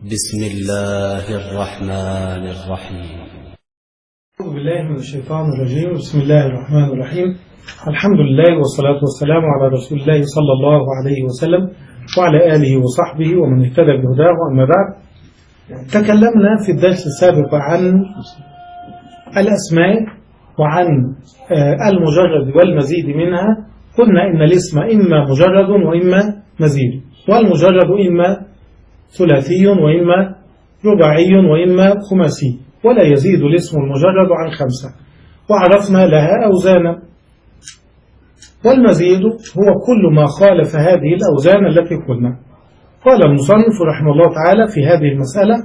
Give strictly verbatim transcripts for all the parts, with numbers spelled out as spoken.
بسم الله الرحمن الرحيم. أعوذ بالله من الشيطان الرجيم. بسم الله الرحمن الرحيم. الحمد لله والصلاة والسلام على رسول الله صلى الله عليه وسلم وعلى آله وصحبه ومن اهتدى بهداه. أما بعد، تكلمنا في الدرس السابق عن الأسماء وعن المجرد والمزيد منها. قلنا إن الاسم إما مجرد وإما مزيد، والمجرد إما ثلاثي وإما رباعي وإما خماسي، ولا يزيد الاسم المجرد عن خمسة، وعرفنا لها أوزانا. والمزيد هو كل ما خالف هذه الأوزان التي قلنا. قال المصنف رحمه الله تعالى في هذه المسألة: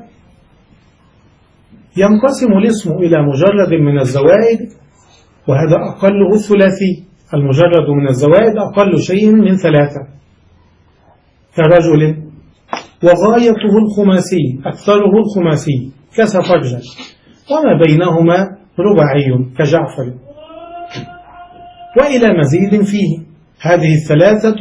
ينقسم الاسم إلى مجرد من الزوائد، وهذا أقله الثلاثي. المجرد من الزوائد أقل شيء من ثلاثة، كرجل، وغايته الخماسي، أكثره الخماسي كسفرجل، وما بينهما رباعي كجعفر. وإلى مزيد فيه. هذه الثلاثة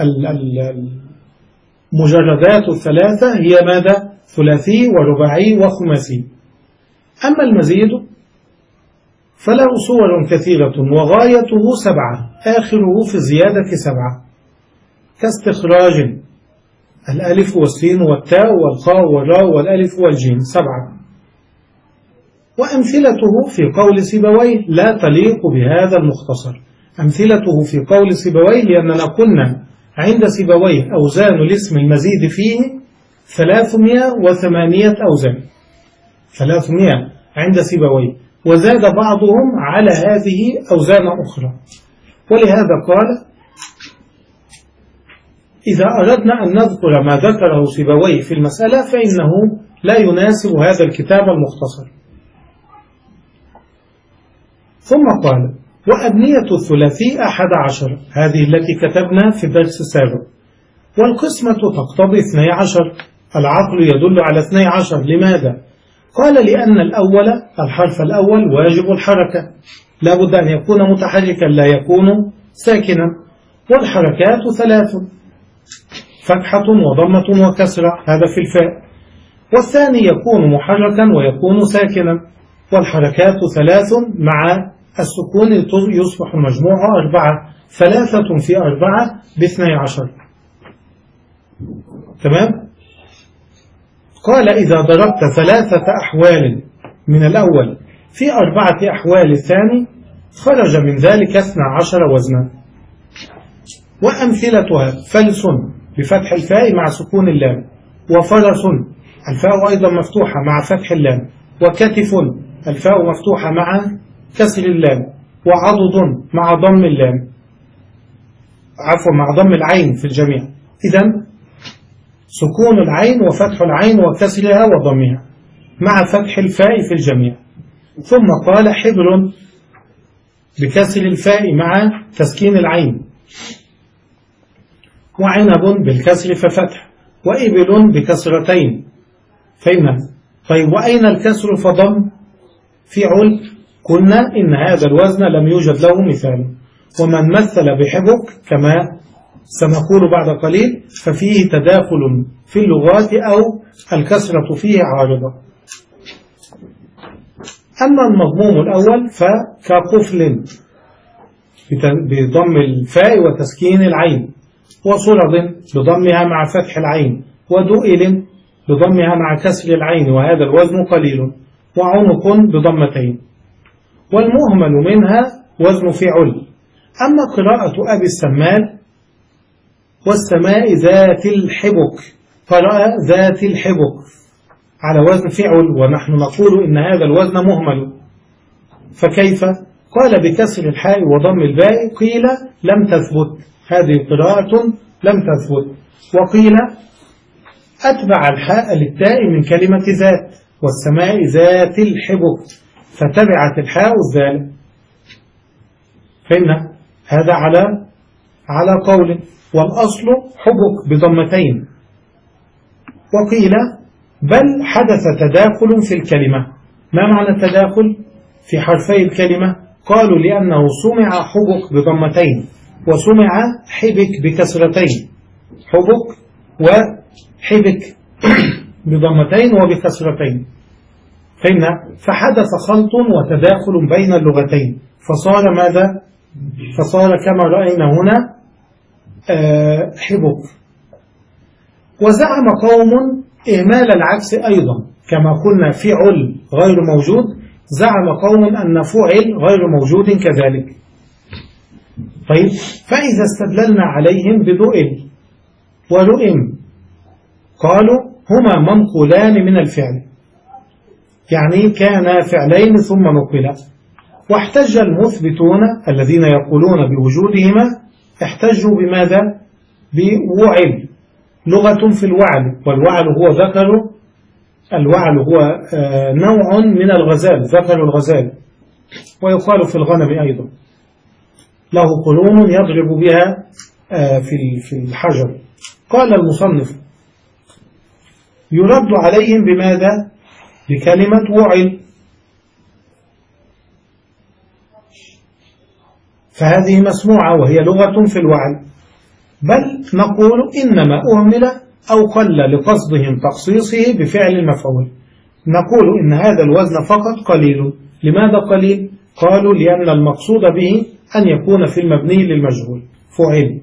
المجردات الثلاثة هي ماذا؟ ثلاثي ورباعي وخماسي. أما المزيد فله صور كثيرة، وغايته سبعة، آخره في الزيادة سبعة، كاستخراج الألف والسين والتاء والخاء والراء والألف والجيم، سبعة. وأمثلته في قول سيبويه لا تليق بهذا المختصر. أمثلته في قول سيبويه لأننا قلنا عند سيبويه أوزان الاسم المزيد فيه ثلاثمائة وثمانية أوزان، ثلاثمائة عند سيبويه، وزاد بعضهم على هذه أوزان أخرى. ولهذا قال: إذا أردنا أن نذكر ما ذكره سيبويه في المسألة فإنه لا يناسب هذا الكتاب المختصر. ثم قال: وأبنية الثلاثي أحد عشر، هذه التي كتبنا في الدرس السابق. والقسمة تقتضي اثني عشر، العقل يدل على اثني عشر. لماذا؟ قال: لأن الأول، الحرف الأول واجب الحركة، لا بد أن يكون متحركا لا يكون ساكنا. والحركات ثلاث: فتحة وضمة وكسرة، هذا في الفاء. والثاني يكون محركا ويكون ساكنا. والحركات ثلاث مع السكون يصبح المجموع أربعة، ثلاثة في أربعة باثني عشر. تمام؟ قال: إذا ضربت ثلاثة أحوال من الأول في أربعة أحوال الثاني خرج من ذلك اثنى عشر وزنا. وأمثلتها: فلس بفتح الفاء مع سكون اللام، وفرس الفاء أيضا مفتوحة مع فتح اللام، وكتف الفاء مفتوحة مع كسر اللام، وعضد مع ضم اللام، عفوا مع ضم العين في الجميع. إذن سكون العين وفتح العين وكسرها وضمها مع فتح الفاء في الجميع. ثم قال: حبر بكسر الفاء مع تسكين العين، وعنب بالكسر ففتح، وإبل بكسرتين. فإن طيب وأين الكسر فضم؟ في عل. قلنا إن هذا الوزن لم يوجد له مثال. ومن مثل بحبك كما سنقول بعد قليل ففيه تداخل في اللغات أو الكسرة فيه عارضة. أما المضموم الأول فكقفل بضم الفاء وتسكين العين، وصرد بضمها مع فتح العين، ودؤل بضمها مع كسر العين وهذا الوزن قليل، وعنق بضمتين. والمهمل منها وزن فعل. أما قراءة أبي السمال: والسماء ذات الحبك، قرأ ذات الحبك على وزن فعل، ونحن نقول إن هذا الوزن مهمل. فكيف؟ قال: بكسر الحاء وضم الباء. قيل: لم تثبت، هذه قراءة لم تثبت. وقيل: أتبع الحاء للتاء من كلمة ذات، والسماء ذات الحبك، فتبعت الحاء الذال. فإن هذا على على قول، والأصل حبك بضمتين. وقيل: بل حدث تداخل في الكلمة. ما معنى التداخل في حرفي الكلمة؟ قالوا: لأنه سمع حبك بضمتين وسمع حبك بكسرتين، حبك وحبك بضمتين وبكسرتين. فهمنا؟ فحدث خلط وتداخل بين اللغتين، فصار ماذا؟ فصار كما رأينا هنا حبوب. وزعم قوم إهمال العكس أيضا، كما قلنا فعل غير موجود، زعم قوم أن فعل غير موجود كذلك. طيب، فإذا استدللنا عليهم بدؤل ورؤم قالوا هما منقولان من الفعل، يعني كان فعلين ثم نقلا. واحتج المثبتون الذين يقولون بوجودهما احتجوا بماذا؟ بوعل، لغة في الوعل، والوعل هو ذكر، الوعل هو نوع من الغزال، ذكر الغزال، ويقال في الغنم أيضا، له قرون يضرب بها في الحجر. قال المصنف يرد عليهم بماذا؟ بكلمة وعل، فهذه مسموعة وهي لغة في الوعل. بل نقول إنما أهمل أو قل لقصدهم تخصيصه بفعل المفعول. نقول إن هذا الوزن فقط قليل. لماذا قليل؟ قالوا لأن المقصود به أن يكون في المبني للمجهول فعل.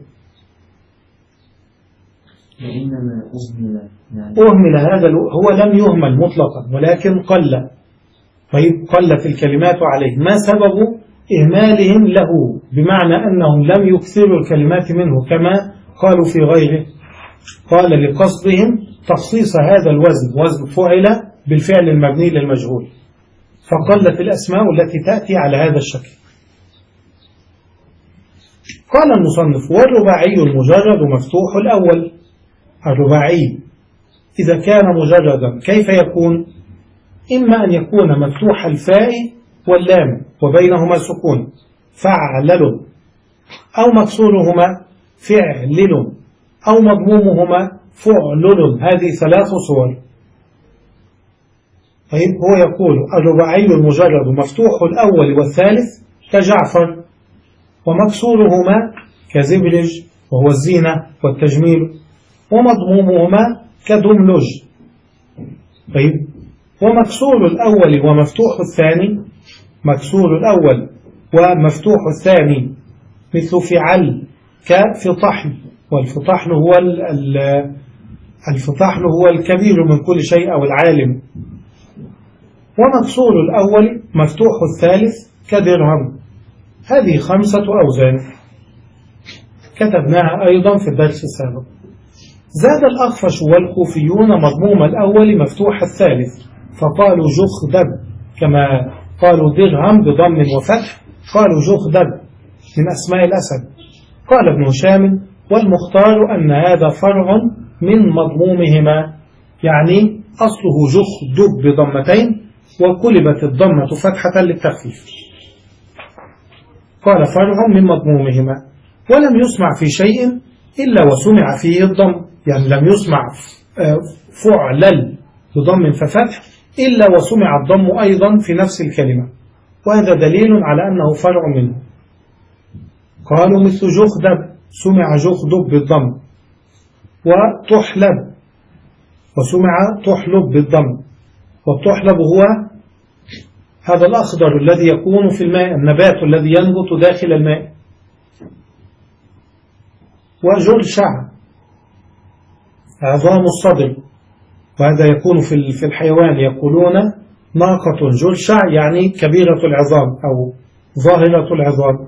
وإنما أهمل يعني أهمل هذا هو لم يهمل مطلقا ولكن قل. طيب، قلت الكلمات عليه. ما سبب إهمالهم له؟ بمعنى أنهم لم يكثروا الكلمات منه كما قالوا في غيره. قال لقصدهم تخصيص هذا الوزن، وزن فعل، بالفعل المبني للمجهول، فقلت الأسماء التي تأتي على هذا الشكل. قال المصنف والرباعي المجرد مفتوح الأول. الرباعي إذا كان مجردا كيف يكون؟ إما أن يكون مفتوح الفاء واللام وبينهما سكون فعلل، أو مكسورهما فعلل، أو مضمومهما فعلل. هذه ثلاث صور. طيب، هو يقول الرباعي المجرد مفتوح الأول والثالث كجعفر، ومكسورهما كزبرج وهو الزينة والتجميل، ومضمومهما كدملج. طيب، ومكسور الأول ومفتوح الثاني، مكسور الأول ومفتوح الثاني مثل فعل كفطحل، والفطحل هو الفطحل هو الكبير من كل شيء أو العالم. ومكسور الأول مفتوح الثالث كدرهم. هذه خمسة أوزان كتبناها أيضا في الدرس السابق. زاد الأخفش والكوفيون مضموم الأول مفتوح الثالث، فقالوا جخدب، كما قالوا درهم بضم وفتح، قالوا جخدب من أسماء الأسد. قال ابن هشام والمختار أن هذا فرع من مضمومهما، يعني أصله جخدب بضمتين وقلبت الضمة فتحة للتخفيف. قال فرع من مضمومهما. ولم يسمع في شيء إلا وسمع فيه الضم، يعني لم يسمع فعلل بضم ففتح إلا وسمع الضم أيضا في نفس الكلمة، وهذا دليل على أنه فرع منه. قالوا مثل جخدب سمع جخدب بالضم، وتحلب وسمع تحلب بالضم. والتحلب هو هذا الأخضر الذي يكون في الماء، النبات الذي ينبت داخل الماء. وجلشع عظام الصدر، وهذا يكون في الحيوان، يقولون ناقة جلشع يعني كبيرة العظام أو ظاهرة العظام.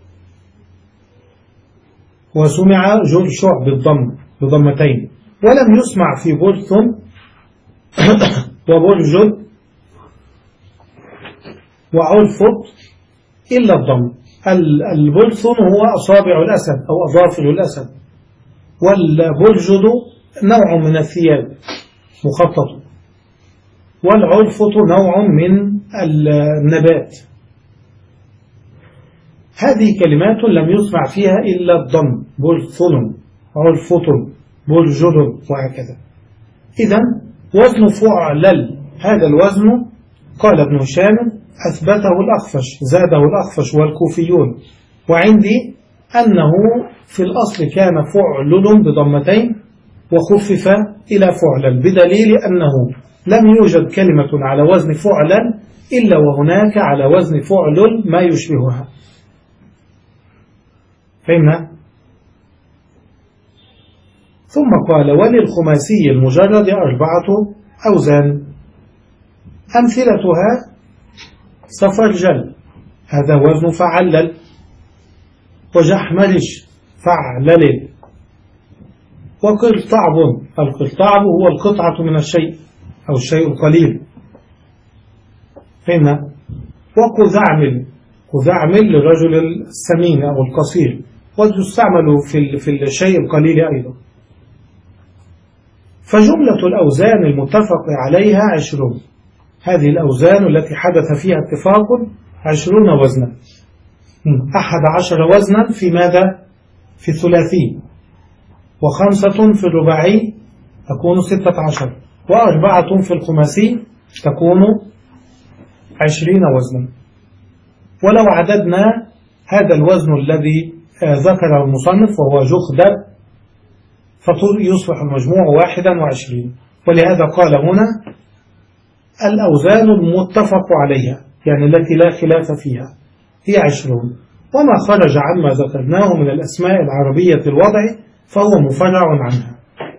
وسمع جلشع بالضم بضمتين. ولم يسمع في برث وبرجد وعرفط إلا الضم. البرث هو أصابع الأسد أو أظافر الأسد، والبرجد نوع من الثياب مخطط، والعرفط نوع من النبات. هذه كلمات لم يسمع فيها إلا الضم، برثن عرفط برجد وهكذا. إذن وزن فعلل هذا الوزن قال ابن هشام أثبته الأخفش، زاده الأخفش والكوفيون، وعندي أنه في الأصل كان فعلل بضمتين وخفف إلى فعلا، بدليل أنه لم يوجد كلمة على وزن فعلا إلا وهناك على وزن فعل ما يشبهها. فهمنا؟ ثم قال: وللخماسي المجرد أربعة أوزان، أمثلتها صفرجل هذا وزن فعلل، وجحمرش فعلل، وقرطعب القرطعب هو القطعة من الشيء أو الشيء القليل. فهمنا؟ وقذعمل قذعمل للرجل السمين أو القصير، وتستعمل في في الشيء القليل أيضا. فجملة الأوزان المتفق عليها عشرون، هذه الأوزان التي حدث فيها اتفاق عشرون وزنا، أحد عشر وزنا في ماذا؟ في الثلاثي، وخمسة في الرباعي تكون ستة عشر، وأربعة في الخماسي تكون عشرين وزنا. ولو عددنا هذا الوزن الذي ذكره المصنف وهو جخدب فيصبح المجموع واحدا وعشرين. ولهذا قال هنا الأوزان المتفق عليها، يعني التي لا خلاف فيها، هي عشرون. وما خرج عما ذكرناه من الأسماء العربية الوضع فهو مفرع عنها.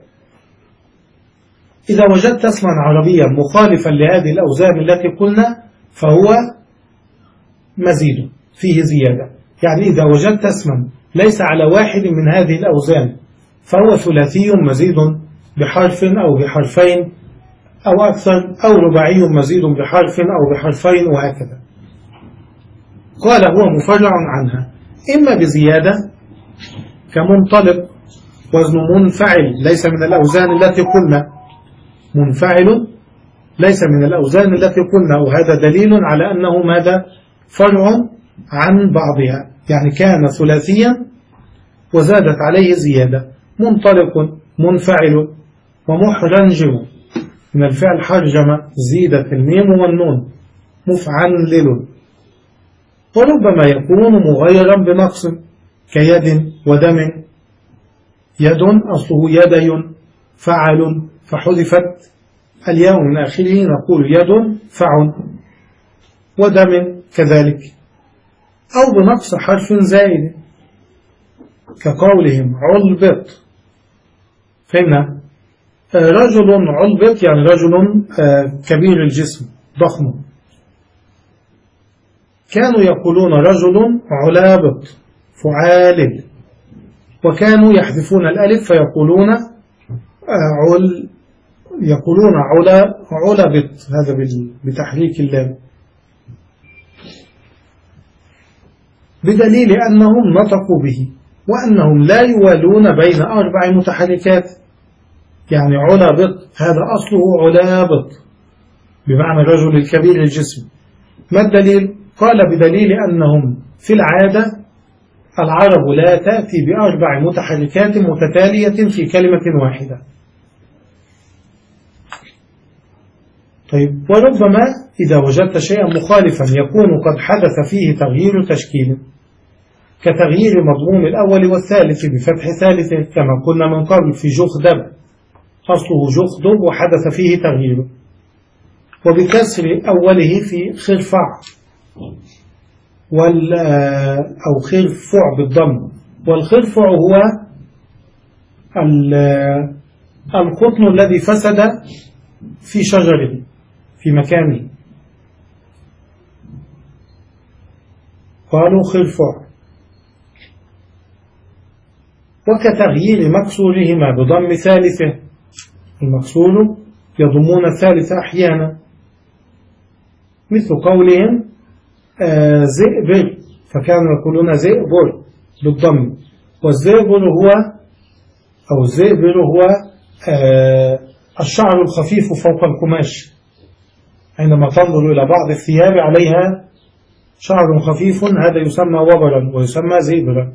إذا وجدت اسما عربيا مخالفا لهذه الأوزان التي قلنا فهو مزيد فيه زيادة، يعني إذا وجدت اسما ليس على واحد من هذه الأوزان فهو ثلاثي مزيد بحرف أو بحرفين أو أكثر، أو رباعي مزيد بحرف أو بحرفين، وهكذا. قال هو مفرع عنها إما بزيادة كمنطلق وزن منفعل ليس من الأوزان التي قلنا، منفعل ليس من الأوزان التي قلنا، وهذا دليل على أنه ماذا؟ فرع عن بعضها، يعني كان ثلاثيا وزادت عليه زيادة. منطلق منفعل ومحرنجم من الفعل حرجم زيدت الميم والنون مفعنلل. وربما يكون مغيرا بنقص كيد ودم، يد أصله يدي فعل فحذفت الياء من آخره نقول يد فعل، ودم كذلك، أو بنقص حرف زائد كقولهم علبط. فهمنا؟ رجل علبط يعني رجل كبير الجسم ضخم. كانوا يقولون رجل علابط فعالل، وكانوا يحذفون الألف فيقولون عل يقولون علا علبط، هذا بتحريك اللام، بدليل أنهم نطقوا به وأنهم لا يوالون بين أربع متحركات، يعني علابط هذا أصله علابط بمعنى الرجل الكبير الجسم. ما الدليل؟ قال بدليل أنهم في العادة العرب لا تأتي بأربع متحركات متتالية في كلمة واحدة. طيب، وربما إذا وجدت شيئا مخالفا يكون قد حدث فيه تغيير تشكيل، كتغيير مضموم الأول والثالث بفتح ثالث كما قلنا من قبل في جخدب، أصله جخدب وحدث فيه تغيير، وبكسر أوله في خرفع وال أو خرفع بالضم، والخرفع هو القطن الذي فسد في شجره في مكانه، قالوا خرفع. وكتغيير مكسورهما بضم ثالثه، المكسور يضمون الثالث أحيانا، مثل قولهم آه زئبر، فكانوا يقولون زئبر بالضم، والزئبر هو أو الزئبر هو آه الشعر الخفيف فوق القماش، عندما تنظر إلى بعض الثياب عليها شعر خفيف هذا يسمى وبرا ويسمى زئبرا.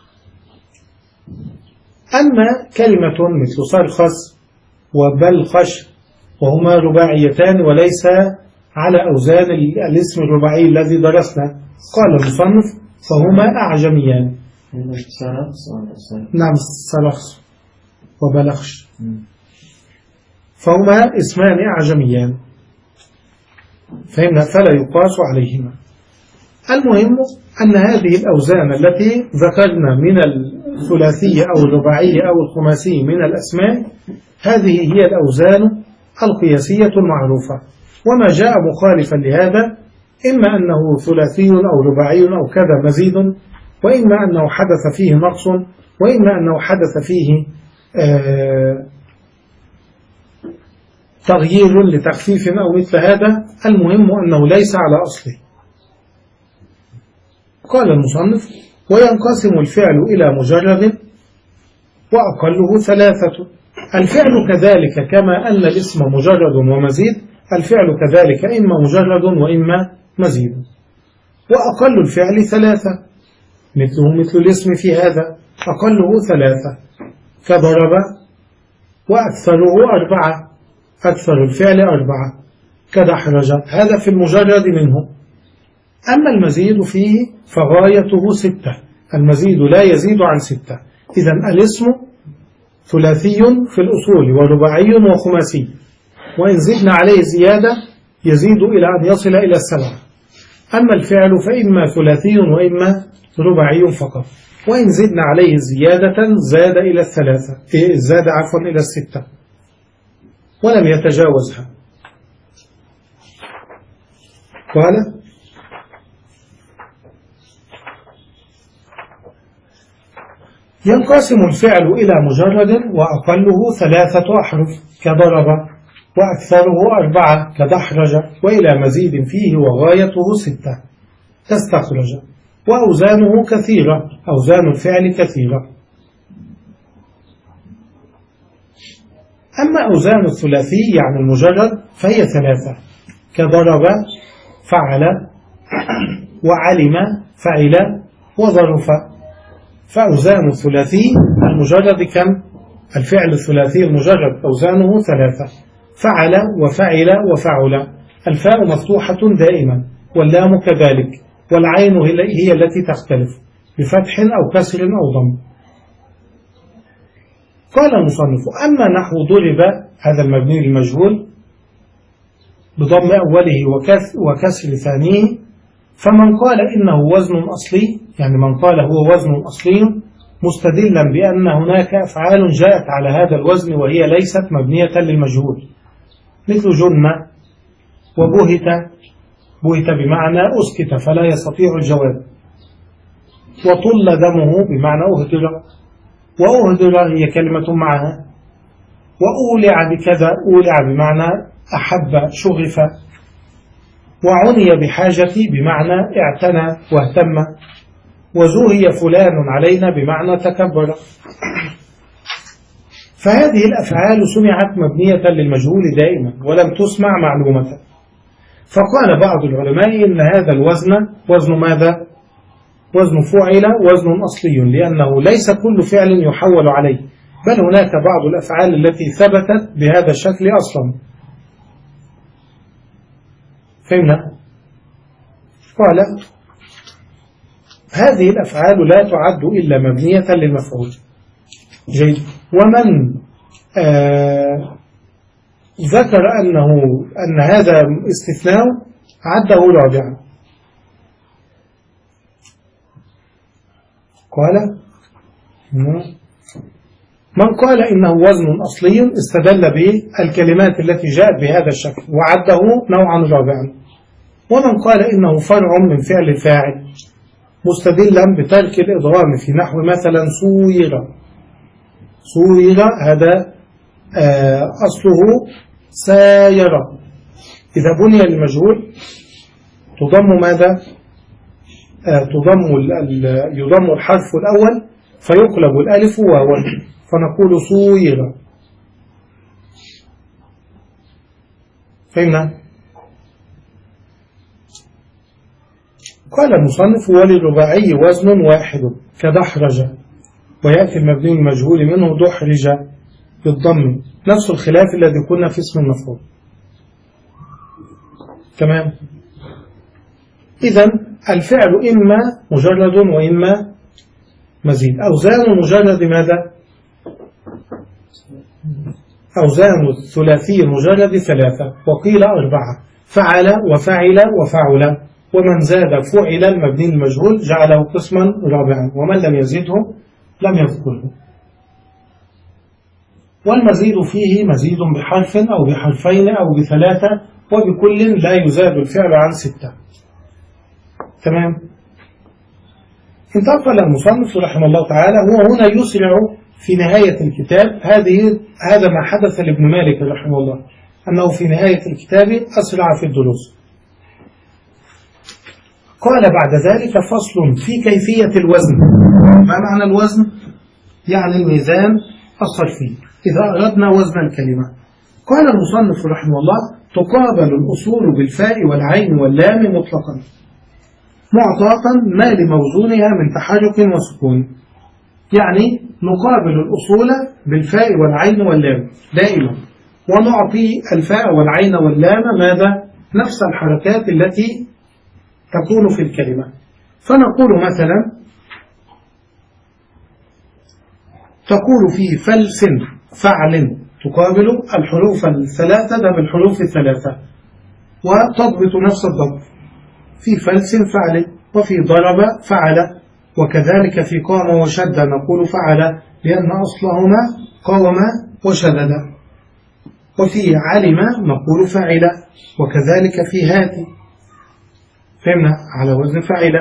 أما كلمة مثل صرخس وبلخش وهما رباعيتان وليس على أوزان الاسم الرباعي الذي درسنا، قال المصنف فهما أعجميان. نعم، صرخس وبلخش فهما اسمان أعجميان، فهمنا، فلا يقاس عليهما. المهم أن هذه الأوزان التي ذكرنا من الثلاثية أو الرباعية أو الخماسية من الأسماء، هذه هي الأوزان القياسية المعروفة، وما جاء مخالفا لهذا إما أنه ثلاثي أو رباعي أو كذا مزيد، وإما أنه حدث فيه نقص، وإما أنه حدث فيه آه تغيير لتخفيف أو مثل هذا. المهم أنه ليس على أصله. قال المصنف: وينقسم الفعل إلى مجرد وأقله ثلاثة. الفعل كذلك كما أن الاسم مجرد ومزيد، الفعل كذلك إما مجرد وإما مزيد. وأقل الفعل ثلاثة، مثله مثل الاسم في هذا، أقله ثلاثة كضرب، وأكثره أربعة، أكثر الفعل أربعة كدحرج، هذا في المجرد منه. أما المزيد فيه فغايته ستة، المزيد لا يزيد عن ستة. إذن الاسم ثلاثي في الأصول ورباعي وخماسي، وإن زدنا عليه زيادة يزيد إلى أن يصل إلى السبعة. أما الفعل فإما ثلاثي وإما رباعي فقط، وإن زدنا عليه زيادة زاد إلى الثلاثة، زاد عفوا إلى الستة ولم يتجاوزها. قال: ينقسم الفعل إلى مجرد وأقله ثلاثة أحرف كضرب، وأكثره أربعة كدحرج، وإلى مزيد فيه وغايته ستة كاستخرج. وأوزانه كثيرة، أوزان الفعل كثيرة. أما أوزان الثلاثي يعني المجرد فهي ثلاثة كضرب، فعل، وعلم، فعل، وظرف. فأوزان الثلاثي المجرد كم؟ الفعل الثلاثي المجرد أوزانه ثلاثة: فعل وفعل وفعل. الفاء مفتوحة دائما، واللام كذلك، والعين هي التي تختلف بفتح أو كسر أو ضم. قال المصنف: أما نحو ضرب، هذا المبني للمجهول بضم أوله وكسر ثانيه، فمن قال إنه وزن أصلي، يعني من قال هو وزن أصلي مستدلا بأن هناك أفعال جاءت على هذا الوزن وهي ليست مبنية للمجهول، مثل جن وبهت، بهت بمعنى أسكت فلا يستطيع الجواب، وطل دمه بمعنى أهدر، وأهدر هي كلمة معها، وأولع بكذا، أولع بمعنى أحب شغف، وعني بحاجتي بمعنى اعتنى واهتم، وزوهي فلان علينا بمعنى تكبر. فهذه الأفعال سمعت مبنية للمجهول دائما ولم تسمع معلومة. فقال بعض العلماء إن هذا الوزن وزن ماذا؟ وزن فعل، وزن أصلي، لأنه ليس كل فعل يحول عليه، بل هناك بعض الأفعال التي ثبتت بهذا الشكل أصلا. فهمنا؟ قال: هذه الأفعال لا تعد إلا مبنية للمفعول. جيد. ومن آه ذكر أنه أن هذا استثناء عده رابعا. قال: من قال إنه وزن أصلي استدل بالكلمات التي جاءت بهذا الشكل وعده نوعا رابعا. ومن قال إنه فرع من فعل الفاعل مستدلا بترك الإضغام في نحو مثلا صوير، صوير هذا أصله ساير، إذا بني للمجهول تضم ماذا؟ تضم يضم الحرف الأول فيقلب الألف واوا فنقول صوير. فهمنا؟ قال المصنف: وللرباعي وزن واحد كدحرج، ويأتي المبني المجهول منه دحرج بالضم، نفس الخلاف الذي كنا في اسم المفعول. تمام. إذن الفعل إما مجرد وإما مزيد. أوزان مجرد ماذا؟ أوزان الثلاثي المجرد ثلاثة وقيل أربعة: فعل وفعل وفعل، ومن زاد فعل المبني المجهول جعله قسما رابعا، ومن لم يزده لم يذكره. والمزيد فيه مزيد بحرف أو بحرفين أو بثلاثة، وبكل لا يزاد الفعل عن ستة. تمام. انتقل المصنف رحمه الله تعالى هو هنا يسرع في نهاية الكتاب. هذه هذا ما حدث لابن مالك رحمه الله، أنه في نهاية الكتاب أسرع في الدروس. قال بعد ذلك: فصل في كيفية الوزن. ما معنى الوزن؟ يعني الميزان الصرفي إذا أردنا وزن الكلمة. قال المصنف رحمه الله: تقابل الأصول بالفاء والعين واللام مطلقا معطاقا ما لموزونها من تحرك وسكون. يعني نقابل الأصول بالفاء والعين واللام دائما، ونعطي الفاء والعين واللام ماذا؟ نفس الحركات التي تكون في الكلمة. فنقول مثلا: تقول في فلس فعل، تقابل الحروف الثلاثة ده بالحروف الثلاثة وتضبط نفس الضبط. في فلس فعل، وفي ضرب فعل، وكذلك في قام وشد نقول فعل لأن أصلهما قوم وشدد. وفي علم نقول فعل، وكذلك في هات، فهمنا على وزن فعل.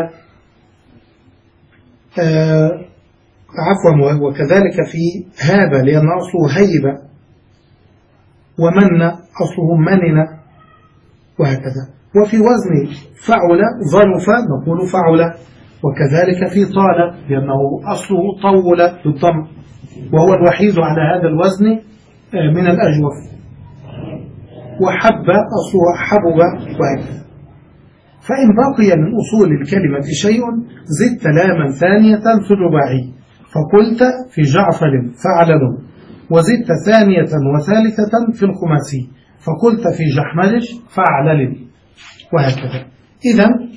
آه عفوا، وكذلك في هاب لأن أصله هيب، ومن أصله منن، وهكذا. وفي وزن فعل ظرف نقول فعل، وكذلك في طال لأنه أصله طول بالضم، وهو الوحيد على هذا الوزن من الأجوف. وحب أصله حبب، وهكذا. فإن بقي من أصول الكلمة شيء زدت لاما ثانية في الرباعي، فقلت في جعفر فعلل، وزدت ثانية وثالثة في الخماسي، فقلت في جحملج فعلل، وهكذا. إذن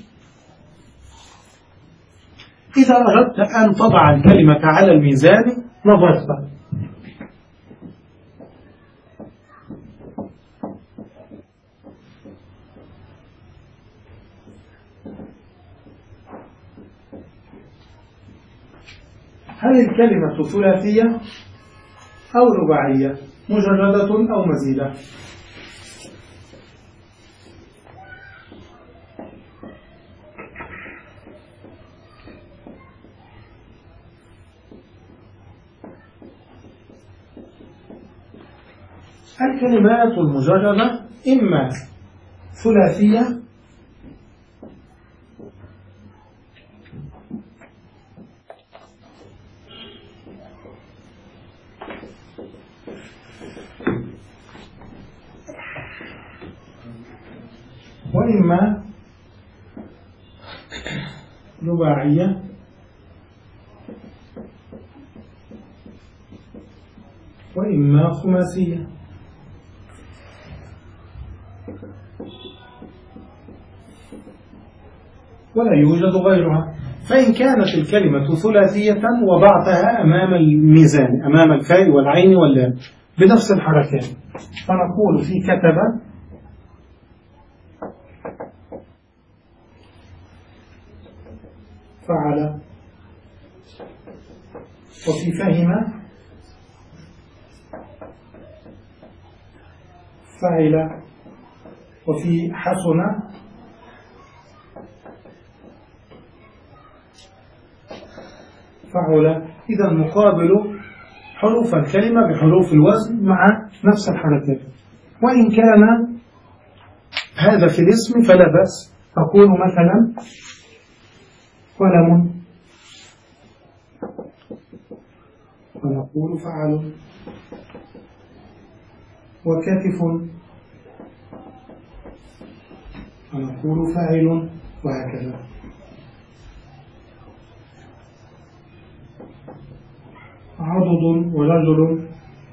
إذا أردت أن تضع الكلمة على الميزان نظرت: هل الكلمة ثلاثية أو رباعية، مجردة أو مزيدة؟ الكلمات المجردة إما ثلاثية وإما رباعية وإما خماسية. ولا يوجد غيرها. فإن كانت الكلمة ثلاثية وضعتها أمام الميزان أمام الفاء والعين واللام بنفس الحركات، فنقول في كتب فعل، وفي فهم فعل، وفي حسن فعل. إذا نقابل حروف الكلمة بحروف الوزن مع نفس الحركات. وإن كان هذا في الاسم فلا بأس، أقول مثلا قلم ونقول فعل، وكتف ونقول فاعل، وهكذا. عضد ورجل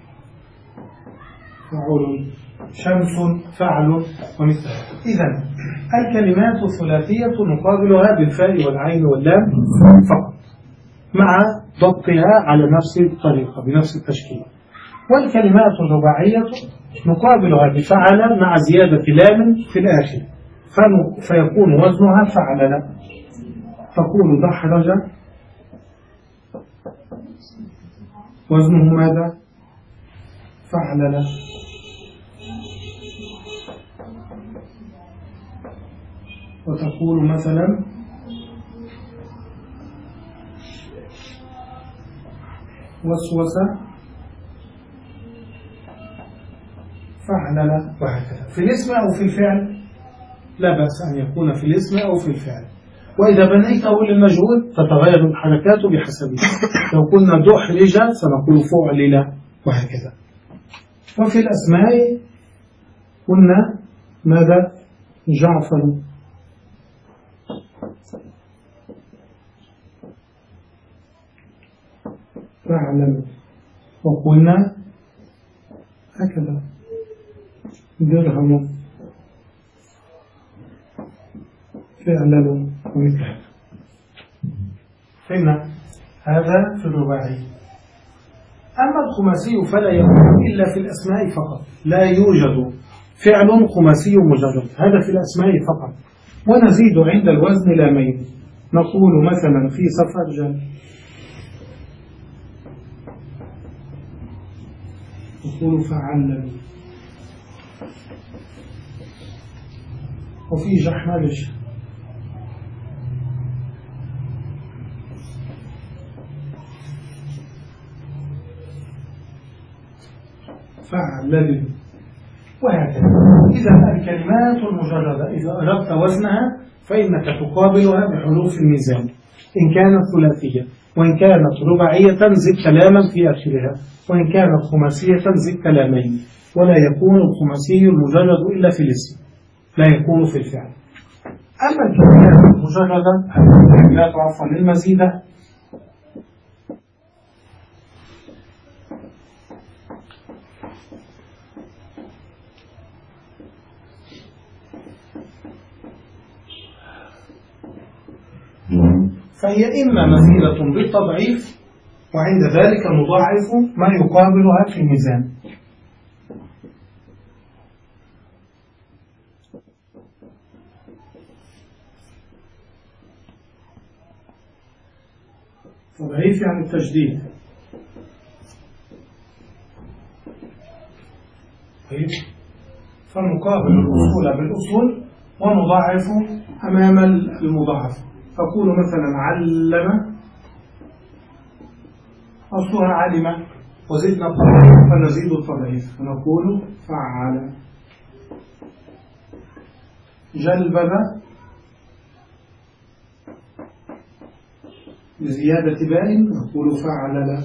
فعل، شمس فعل، ومثله. إذن الكلمات الثلاثية نقابلها بالفاء والعين واللام فقط، مع ضبطها على نفس الطريقة بنفس التشكيل. والكلمات الرباعية نقابلها بفعل مع زيادة لام في الآخر فيكون وزنها فعلل. تقول دحرج وزنه ماذا؟ فعلل. وتقول مثلا وسوس فعلل، وهكذا. في الاسم أو في الفعل لا بأس أن يكون في الاسم أو في الفعل. وإذا بنيته للمجهول تتغير الحركات بحسبه. لو قلنا دحرج سنقول فعلل، وهكذا. وفي الأسماء قلنا ماذا؟ جعفر، فعلل. وقلنا هكذا درهم، فعلل، ومثله. فهمنا؟ هذا في الرباعي. أما الخماسي فلا يكون إلا في الأسماء فقط، لا يوجد فعل خماسي مجرد، هذا في الأسماء فقط. ونزيد عند الوزن لامين، نقول مثلا في سفرجل، نقول فعلل. وفي جحملش فعلل، وهكذا. إذا الكلمات المجردة إذا أردت وزنها فإنك تقابلها بحروف الميزان إن كانت ثلاثية، وإن كانت رباعية زد كلاما في آخرها، وإن كانت خماسية زد كلامين. ولا يكون الخماسي المجرد إلا في الاسم، لا يكون في الفعل. أما الكلمات المجردة الكلمات عفوا المزيدة فهي إما مزيدة بالتضعيف، وعند ذلك نضاعف ما يقابلها في الميزان. تضعيف يعني التجديد. فنقابل الأصول بالأصول ونضاعف أمام المضاعف. تقول مثلا علم، أصلها علم، وزدنا التضعيف فنزيد التضعيف فنقول فعل. جلبب بزيادة باء نقول فعلل،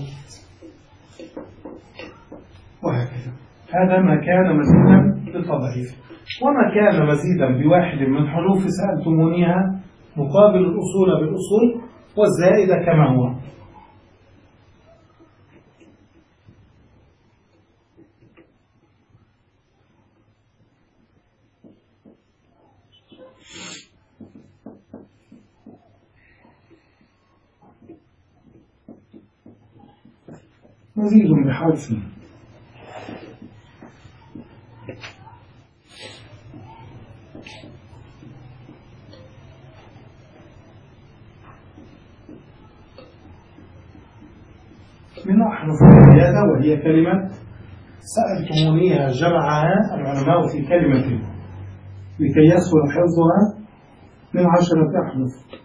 وهكذا. هذا ما كان مزيدا بالتضعيف. وما كان مزيدا بواحد من حروف سألتمونيها مقابل الأصول بالأصول والزائد كما هو. مزيد بحرف من أحرف الزيادة، وهي كلمة سألتمونيها جمعها العلماء في كلمة لكي يسهل حفظها من عشرة أحرف.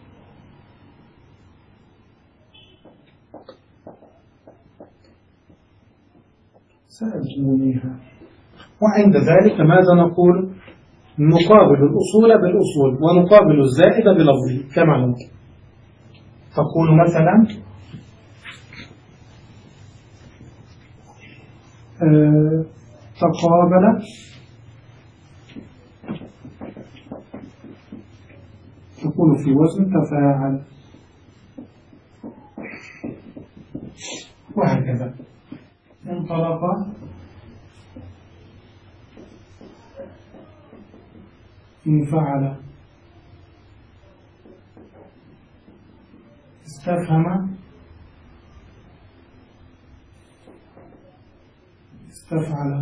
سألتمونيها. وعند ذلك ماذا نقول؟ نقابل الأصول بالأصول ونقابل الزائد بلفظه كما نقول. تقول مثلا أه تقابل، تكون في وزن تفاعل، وهكذا. انطلق انفعل، استفهم استفعل.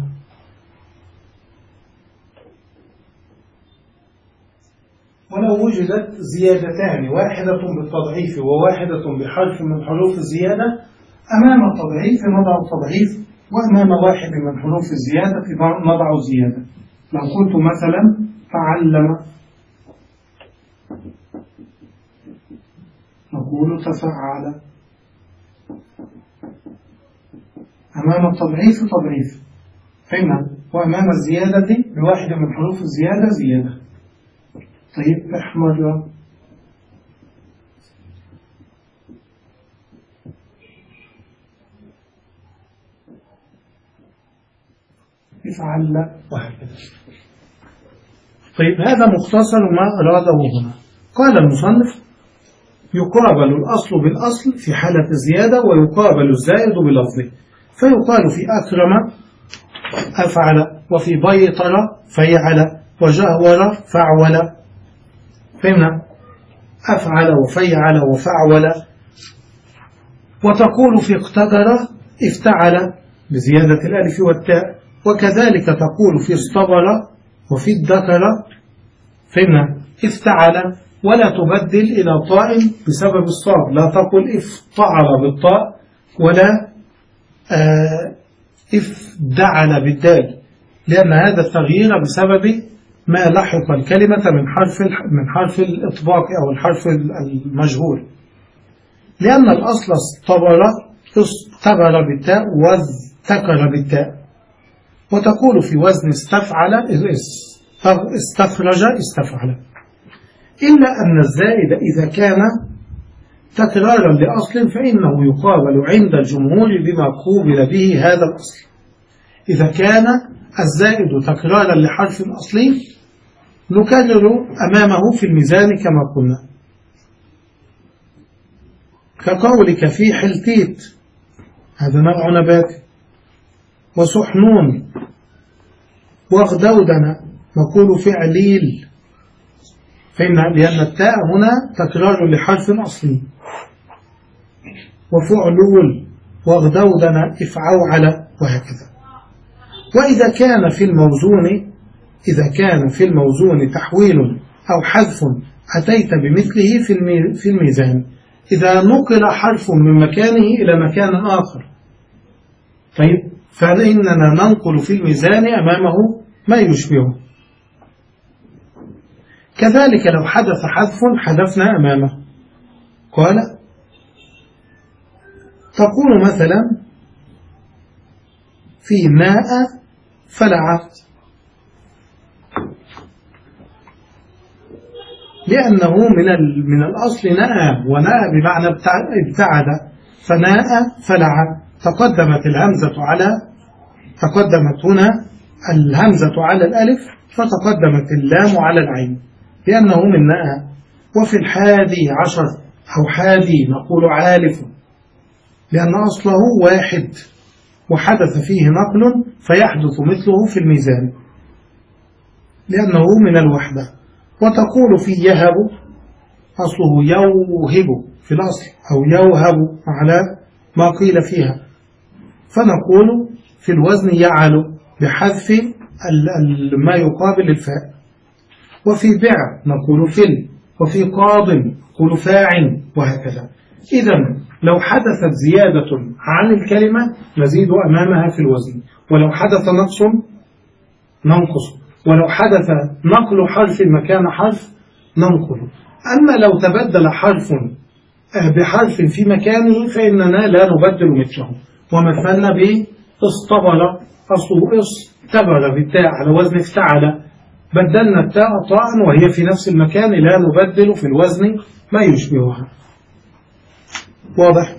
ولو وجدت زيادتان واحدة بالتضعيف وواحدة بحرف من حروف الزيادة، أمام التضعيف نضع التضعيف، وأمام واحد من حروف الزيادة نضع الزيادة. لو قلت مثلا تعلم نقول تفعل. أمام التضعيف تضعيف، فهمنا، وأمام الزيادة بواحد من حروف الزيادة زيادة. طيب احمر، افعل، وهكذا. طيب هذا مختصر ما أراده هنا. قال المصنف: يقابل الأصل بالأصل في حالة الزيادة، ويقابل الزائد بلفظه، فيقال في أكرم أفعل، وفي بيطر فيعل، وجهور فعول. فهمنا؟ أفعل وفيعل وفعول. وتقول في اقتدر افتعل بزيادة الألف والتاء، وكذلك تقول في اصطبر وفي الذكر، فهمنا، افتعل، ولا تبدل إلى طاء بسبب الصاد، لا تقل افتعل بالطاء ولا آه افتعل بالدال، لأن هذا التغيير بسبب ما لحق الكلمة من حرف من حرف الإطباق أو الحرف المجهول، لأن الأصل اصطبر اصطبر بالتاء واذتكر بالتاء. وتقول في وزن استفعل استخرج استفعل، إلا أن الزائد إذا كان تكرارا لأصل فإنه يقابل عند الجمهور بما قوبل به هذا الأصل. إذا كان الزائد تكرارا لحرف أصلي نكرر أمامه في الميزان كما قلنا، كقولك في حلتيت، هذا نوع نبات، وسحنون، واغدودن، نقول فعليل، فإن لأن التاء هنا تكرار لحرف أصلي. وفعلول، واغدودن، افعوعل، وهكذا. وإذا كان في الموزون إذا كان في الموزون تحويل أو حذف أتيت بمثله في الميزان، إذا نقل حرف من مكانه إلى مكان آخر. طيب فإننا ننقل في الميزان أمامه ما يشبهه. كذلك لو حدث حذف حذفنا أمامه. قال تقول مثلا في ماء فلع، لأنه من من الأصل نأى، ونأى بمعنى ابتعد، فناء فلع، تقدمت الهمزة على تقدمت هنا الهمزة على الألف، فتقدمت اللام على العين لأنه من نأى. وفي الحادي عشر أو حادي نقول عالف، لأن أصله واحد وحدث فيه نقل فيحدث مثله في الميزان لأنه من الوحدة. وتقول في يهب، أصله يوهب في الأصل أو يوهب على ما قيل فيها، فنقول في الوزن يعل بحذف ما يقابل الفاء. وفي بع نقول فل، وفي قاض نقول فاعل، وهكذا. إذن لو حدثت زيادة عن الكلمة نزيد أمامها في الوزن، ولو حدث نقص ننقص، ولو حدث نقل حرف مكان حرف ننقل. أما لو تبدل حرف بحرف في مكانه فإننا لا نبدل مثله. ومثلنا باصطبر، أصله اصطبر بالتاء على وزن افتعل، بدلنا التاء طاء وهي في نفس المكان، لا نبدل في الوزن ما يشبهها. واضح؟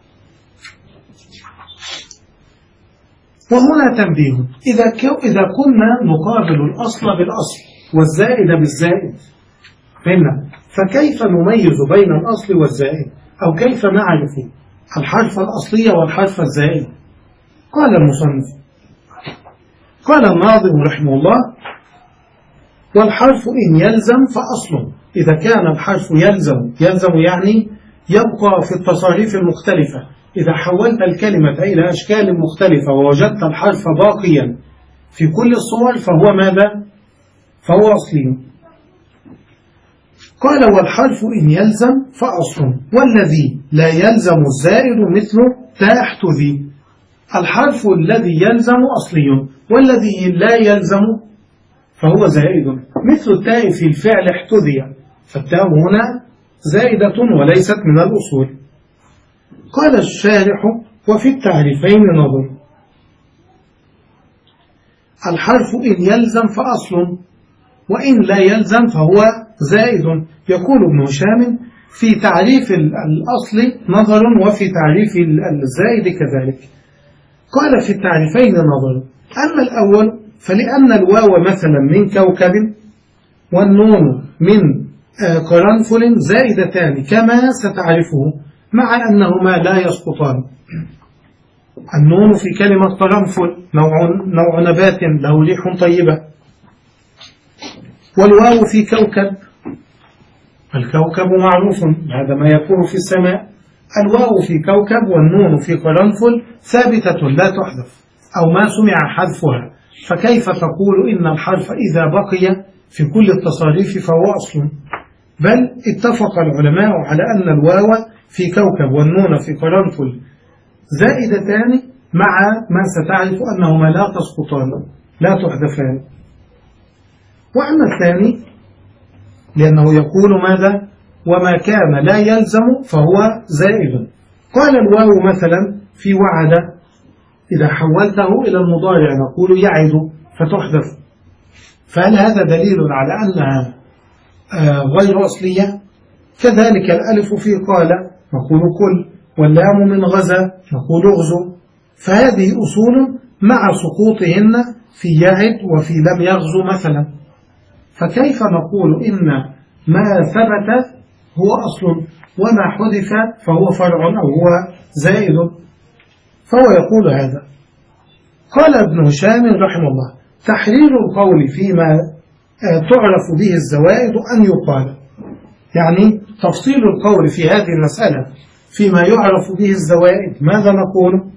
وهنا تنبيه، إذا إذا كنا نقابل الأصل بالأصل والزائد بالزائد، فهمنا، فكيف نميز بين الأصل والزائد، أو كيف نعرف الحرف الأصلي والحرف الزائد؟ قال المصنف، قال الناظم رحمه الله: والحرف إن يلزم فأصل. إذا كان الحرف يلزم يلزم يعني يبقى في التصاريف المختلفة، إذا حولت الكلمة إلى أشكال مختلفة ووجدت الحرف باقيا في كل الصور فهو ماذا؟ فهو أصلي. قال والحرف إن يلزم فأصل، والذي لا يلزم الزائد مثل تا احتذي. الحرف الذي يلزم أصلي، والذي لا يلزم فهو زائد، مثل التاء في الفعل احتذي، فالتاء هنا زائدة وليست من الأصول. قال الشارح وفي التعريفين نظر. الحرف إن يلزم فأصل، وإن لا يلزم فهو زائد. يقول ابن هشام في تعريف الأصل نظر وفي تعريف الزائد كذلك. قال في التعريفين نظر. أما الأول فلأن الواو مثلا من كوكب والنون من قرنفل زائدتان كما ستعرفه، مع أنهما لا يسقطان. النون في كلمة قرنفل نوع, نوع نبات له ريح طيبة، والواو في كوكب، الكوكب معروف هذا ما يكون في السماء، الواو في كوكب والنون في قرنفل ثابتة لا تحذف أو ما سمع حذفها، فكيف تقول إن الحرف إذا بقي في كل التصاريف فهو أصل؟ بل اتفق العلماء على أن الواو في كوكب والنون في قرنفل زائدتان، مع ما ستعرف أنهما لا تسقطان لا تحذفان. وأما الثاني لأنه يقول ماذا؟ وما كان لا يلزم فهو زائد. قال الواو مثلا في وعد، إذا حولته إلى المضارع نقول يعد فتحذف، فهل هذا دليل على أنها غير أصلية؟ كذلك الألف في قال نقول كل، واللام من غزا نقول اغزو، فهذه أصول مع سقوطهن في يعد وفي لم يغزو مثلا. فكيف نقول إن ما ثبت هو أصل وما حذف فهو فرع أو هو زائد؟ فهو يقول هذا. قال ابن هشام رحمه الله تحرير القول فيما تعرف به الزوائد أن يقال، يعني تفصيل القول في هذه المسألة فيما يعرف به الزوائد ماذا نقول؟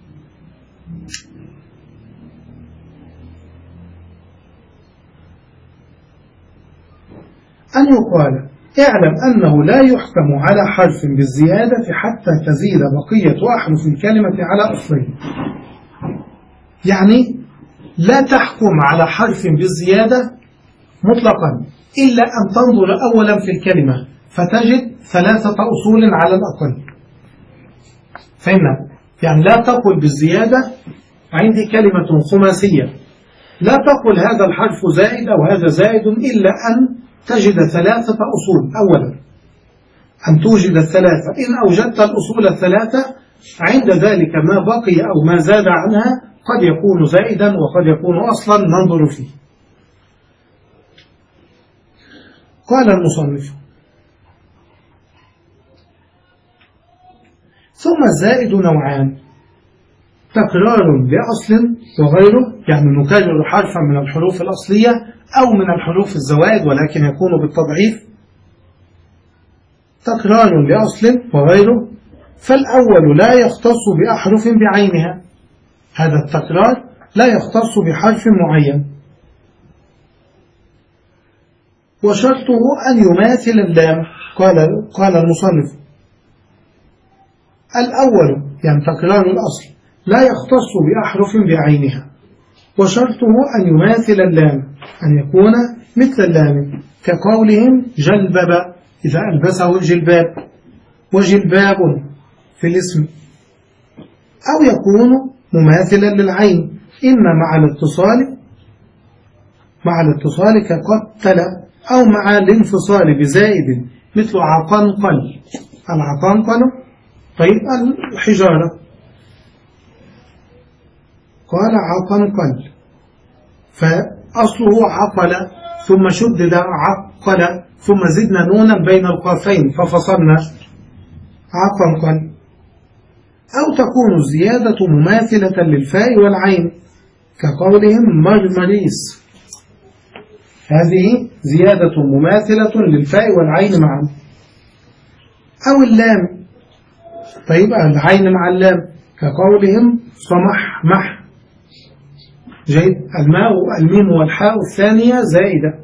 أن يقال اعلم أنه لا يحكم على حرف بالزيادة حتى تزيد بقية أحرف الكلمة على أصله. يعني لا تحكم على حرف بالزيادة مطلقا إلا أن تنظر أولا في الكلمة فتجد ثلاثة أصول على الأقل. فهمنا؟ يعني لا تقل بالزيادة عندي كلمة خماسية، لا تقل هذا الحرف زائد أو هذا زائد إلا أن تجد ثلاثة أصول. أولا أن توجد الثلاثة، إن أوجدت الأصول الثلاثة عند ذلك ما بقي أو ما زاد عنها قد يكون زائدا وقد يكون أصلا ننظر فيه. قال المصنف ثم الزائد نوعان، تكرار لأصل وغيره، يعني نكرر حرفا من الحروف الأصلية أو من الحروف الزوائد ولكن يكون بالتضعيف، تكرار لأصل وغيره. فالأول لا يختص بأحرف بعينها، هذا التكرار لا يختص بحرف معين، وشرطه أن يماثل اللام. قال, قال المصنف الأول يعني تكرار الأصل لا يختص بأحرف بعينها، وشرطه أن يماثل اللام، أن يكون مثل اللام، كقولهم جلبب إذا ألبسه الجلباب، وجلباب في الاسم، أو يكون مماثلا للعين إما مع الاتصال مع الاتصال كقتل، أو مع الانفصال بزائد مثل عقنقل. العقنقل طيب الحجارة، قال عقنقل فأصله عقل ثم شدد عقل ثم زدنا نونا بين القافين ففصلنا عقنقل. أو تكون الزيادة مماثلة للفاء والعين كقولهم مرمريس، هذه زيادة مماثلة للفاء والعين معا. أو اللام طيب العين مع اللام كقولهم صمح مح. جيد. الماء الميم والحاء الثانية زائدة.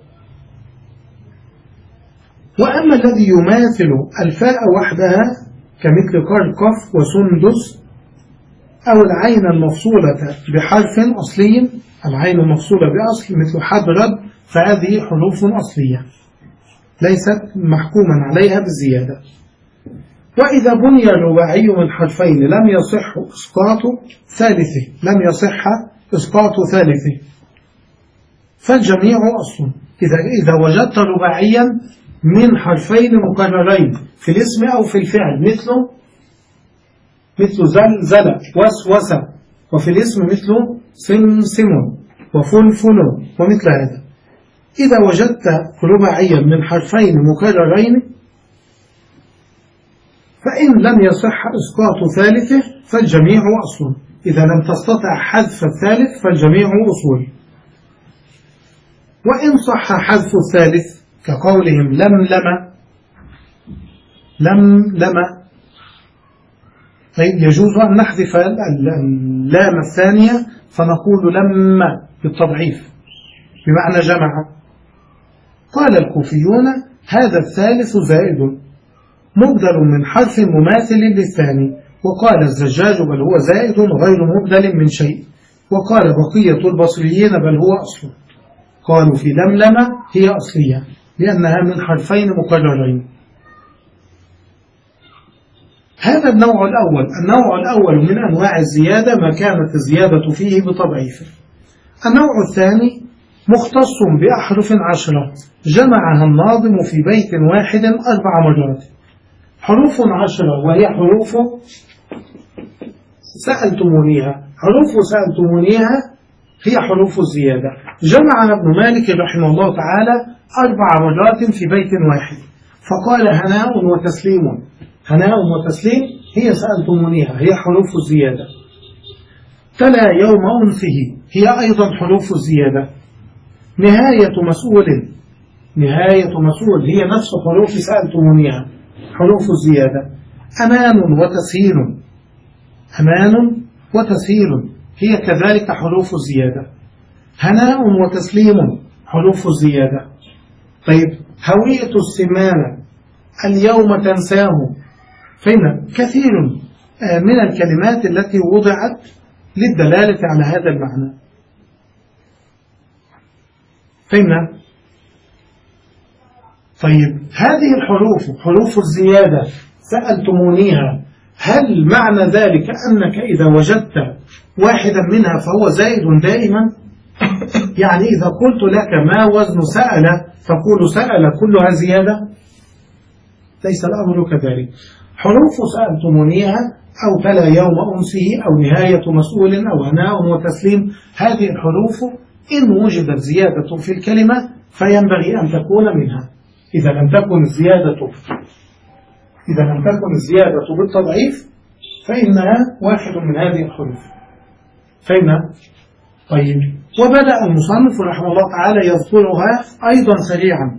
وأما الذي يماثل الفاء وحدها كمثل قرقف وسندس، أو العين المفصولة بحرف أصلي، العين المفصولة بأصل مثل حضرب، فهذه حروف أصلية ليست محكوما عليها بالزيادة. وإذا بني الرباعي من حرفين لم يصح إسقاط ثالثه لم يصح إسقاط ثالثه فالجميع أصل. إذا إذا وجدت رباعيا من حرفين مكررين في الاسم أو في الفعل مثل مثل زلزل وسوس، وفي الاسم مثل سمسم وفلفل ومثل هذا، إذا وجدت رباعيا من حرفين مكررين فإن لم يصح إسقاط ثالثه فالجميع أصل. إذا لم تستطع حذف الثالث فالجميع أصول. وإن صح حذف الثالث كقولهم لملم لملم، طيب يجوز أن نحذف اللام الثانية فنقول لما بالتضعيف بمعنى جمع. قال الكوفيون هذا الثالث زائد مبدل من حرف مماثل للثاني. وقال الزجاج بل هو زائد غير مبدل من شيء. وقال بقية البصريين بل هو أصل. قالوا في لملمة هي أصلية لأنها من حرفين مكررين. هذا النوع الأول. النوع الأول من أنواع الزيادة ما كانت الزيادة فيه بتضعيف. النوع الثاني مختص بأحرف عشرة جمعها الناظم في بيت واحد أربع مرات. حروف عشرة وهي حروف سألتمونيها. حروف سألتمونيها هي حروف الزيادة جمعها ابن مالك رحمه الله تعالى أربع مرات في بيت واحد، فقال هناء وتسليم. هناء وتسليم هي سألتمونيها هي حروف الزيادة. تلا يوم أنفه هي أيضا حروف الزيادة. نهاية مسؤول نهاية مسؤول هي نفس حروف سألتمونيها حروف الزيادة. أمان وتسهيل أمان وتسهيل هي كذلك حروف الزيادة. هناء وتسليم حروف الزيادة. طيب هوية السمانة اليوم تنساه، فإن كثير من الكلمات التي وضعت للدلالة على هذا المعنى. فهمنا؟ طيب هذه الحروف حروف الزيادة سألتمونيها، هل معنى ذلك أنك إذا وجدت واحدا منها فهو زائد دائما؟ يعني إذا قلت لك ما وزن سأل فقول سأل كلها زيادة؟ ليس الأمر كذلك. حروف سألتمونيها أو تلا يوم أنسه أو نهاية مسؤول أو هناء وتسليم، هذه الحروف إن وجدت زيادة في الكلمة فينبغي أن تكون منها. إذا لم تكن الزيادة إذا لم تكن الزيادة بالتضعيف فإنها واحد من هذه الحروف. فهمنا؟ طيب وبدأ المصنف رحمه الله تعالى يذكرها أيضا سريعا.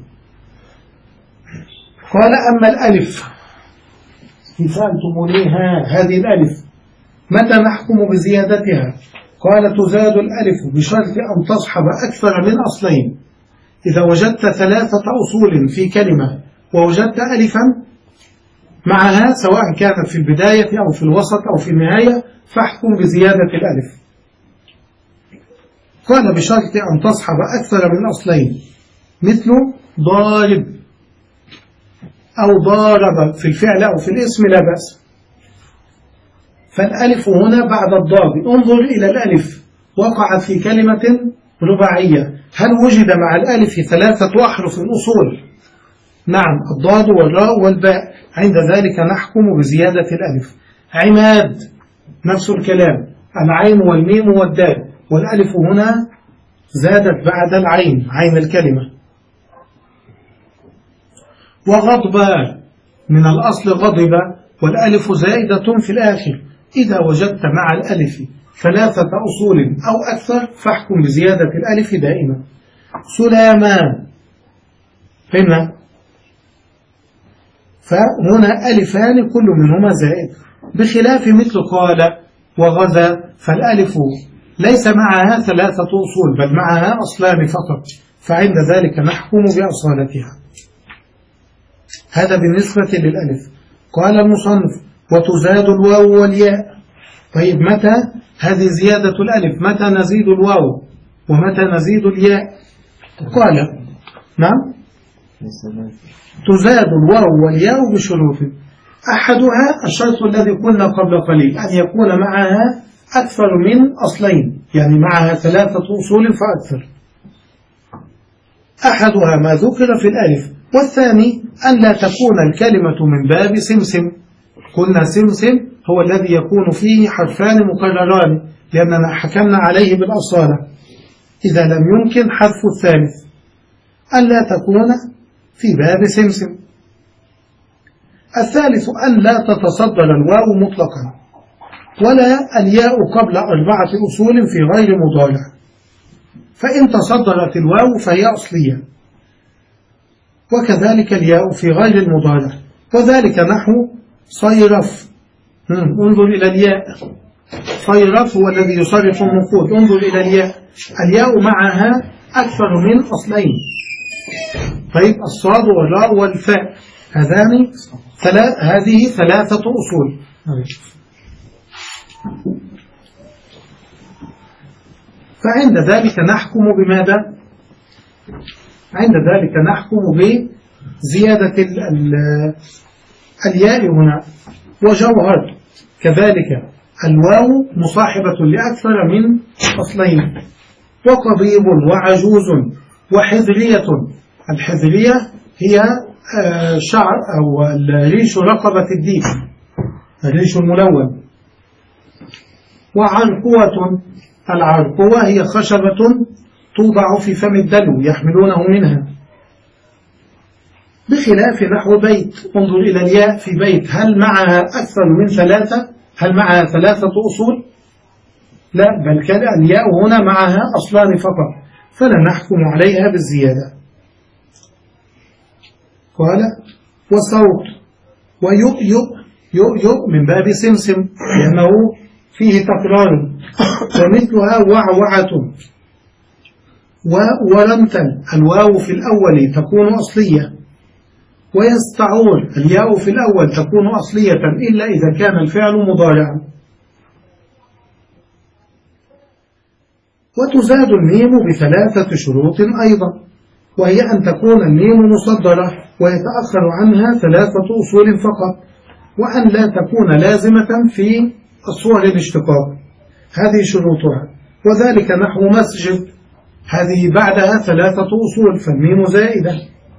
قال أما الألف سألتمونيها هذه الألف متى نحكم بزيادتها؟ قال تزاد الألف بشرط أن تصحب أكثر من أصلين. إذا وجدت ثلاثة أصول في كلمة ووجدت ألفا معها سواء كانت في البداية أو في الوسط أو في النهاية فاحكم بزيادة الألف. قال بشرط أن تصحب أكثر من أصلين مثل ضارب أو ضارب في الفعل أو في الاسم لا بأس. فالألف هنا بعد الضاد. انظر إلى الألف وقعت في كلمة رباعية، هل وجد مع الألف ثلاثة أحرف أصول؟ نعم، الضاد والراء والباء. عند ذلك نحكم بزيادة الألف. عماد نفس الكلام، العين والميم والدال، والألف هنا زادت بعد العين عين الكلمة. وغضبان من الأصل غضب والألف زائدة في الآخر. إذا وجدت مع الألف ثلاثة أصول أو أكثر فاحكم بزيادة الألف دائما. سلامان فهمنا؟ فهنا ألفان كل منهما زائد، بخلاف مثل قال وغزا، فالألف ليس معها ثلاثة أصول بل معها أصلان فقط، فعند ذلك نحكم بأصالتها. هذا بالنسبة للألف. قال المصنف وتزاد الواو والياء. طيب متى هذه زيادة الألف؟ متى نزيد الواو ومتى نزيد الياء؟ قال نعم تزاد الواو والياء بشروط، أحدها الشرط الذي قلنا قبل قليل، أن يكون معها أكثر من أصلين، يعني معها ثلاثة أصول فأكثر. أحدها ما ذكر في الألف. والثاني أن لا تكون الكلمة من باب سمسم. قلنا سمسم هو الذي يكون فيه حرفان مكرران، لأننا حكمنا عليه بالأصالة إذا لم يمكن حذف الثالث. أن لا تكون في باب سمسم. الثالث أن لا تتصدر الواو مطلقا، ولا الياء قبل أربعة أصول في غير مضارع، فإن تصدرت الواو فهي أصلية، وكذلك الياء في غير المضارع، وذلك نحو صيرف. انظر إلى الياء، صيرف هو الذي يصرف النقود. انظر إلى الياء، الياء معها أكثر من أصلين. طيب الصاد والراء والفاء هذان ثلاث هذه ثلاثة أصول. فعند ذلك نحكم بماذا؟ عند ذلك نحكم بزيادة الياء هنا. وجوهر كذلك الواو مصاحبة لأكثر من أصلين. وقضيب وعجوز وحذرية. الحذرية هي شعر أو ريش رقبة الديك، الريش الملون. وعنقوة، العنقوة هي خشبة توضع في فم الدلو يحملونه منها. بخلاف نحو بيت. انظر إلى الياء في بيت، هل معها أكثر من ثلاثة؟ هل معها ثلاثة أصول؟ لا، بل كان الياء هنا معها أصلان فقط، فلا نحكم عليها بالزيادة. قال وصوت ويؤيؤ، يؤيؤ من باب سمسم لأنه فيه تكرار. ومثلها وعوعة وورمتل، الواو في الأول تكون أصلية. ويستعور، الياء في الأول تكون أصلية إلا إذا كان الفعل مضارعا. وتزاد الميم بثلاثة شروط أيضا، وهي أن تكون الميم مصدرة ويتأخر عنها ثلاثة أصول فقط، وأن لا تكون لازمة في الصور الاشتقاق، هذه شروطها. وذلك نحو مسجد، هذه بعدها ثلاثة أصول فالميم زائدة.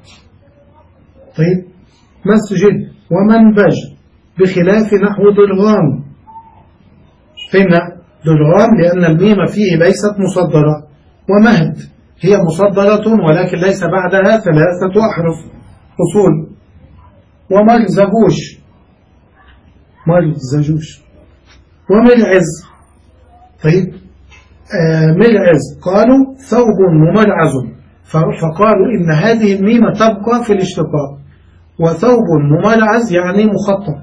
طيب مسجد. ومنبج بخلاف نحو ضرغام. فإن ضرغام لأن الميم فيه ليست مصدرة. ومهد هي مصدرة ولكن ليس بعدها ثلاثة أحرف أصول. ومرزبوش، مرزجوش. وملعز. طيب آه ملعز قالوا ثوب مملعز، فقالوا إن هذه الميمة تبقى في الاشتقاق، وثوب مملعز يعني مخطط.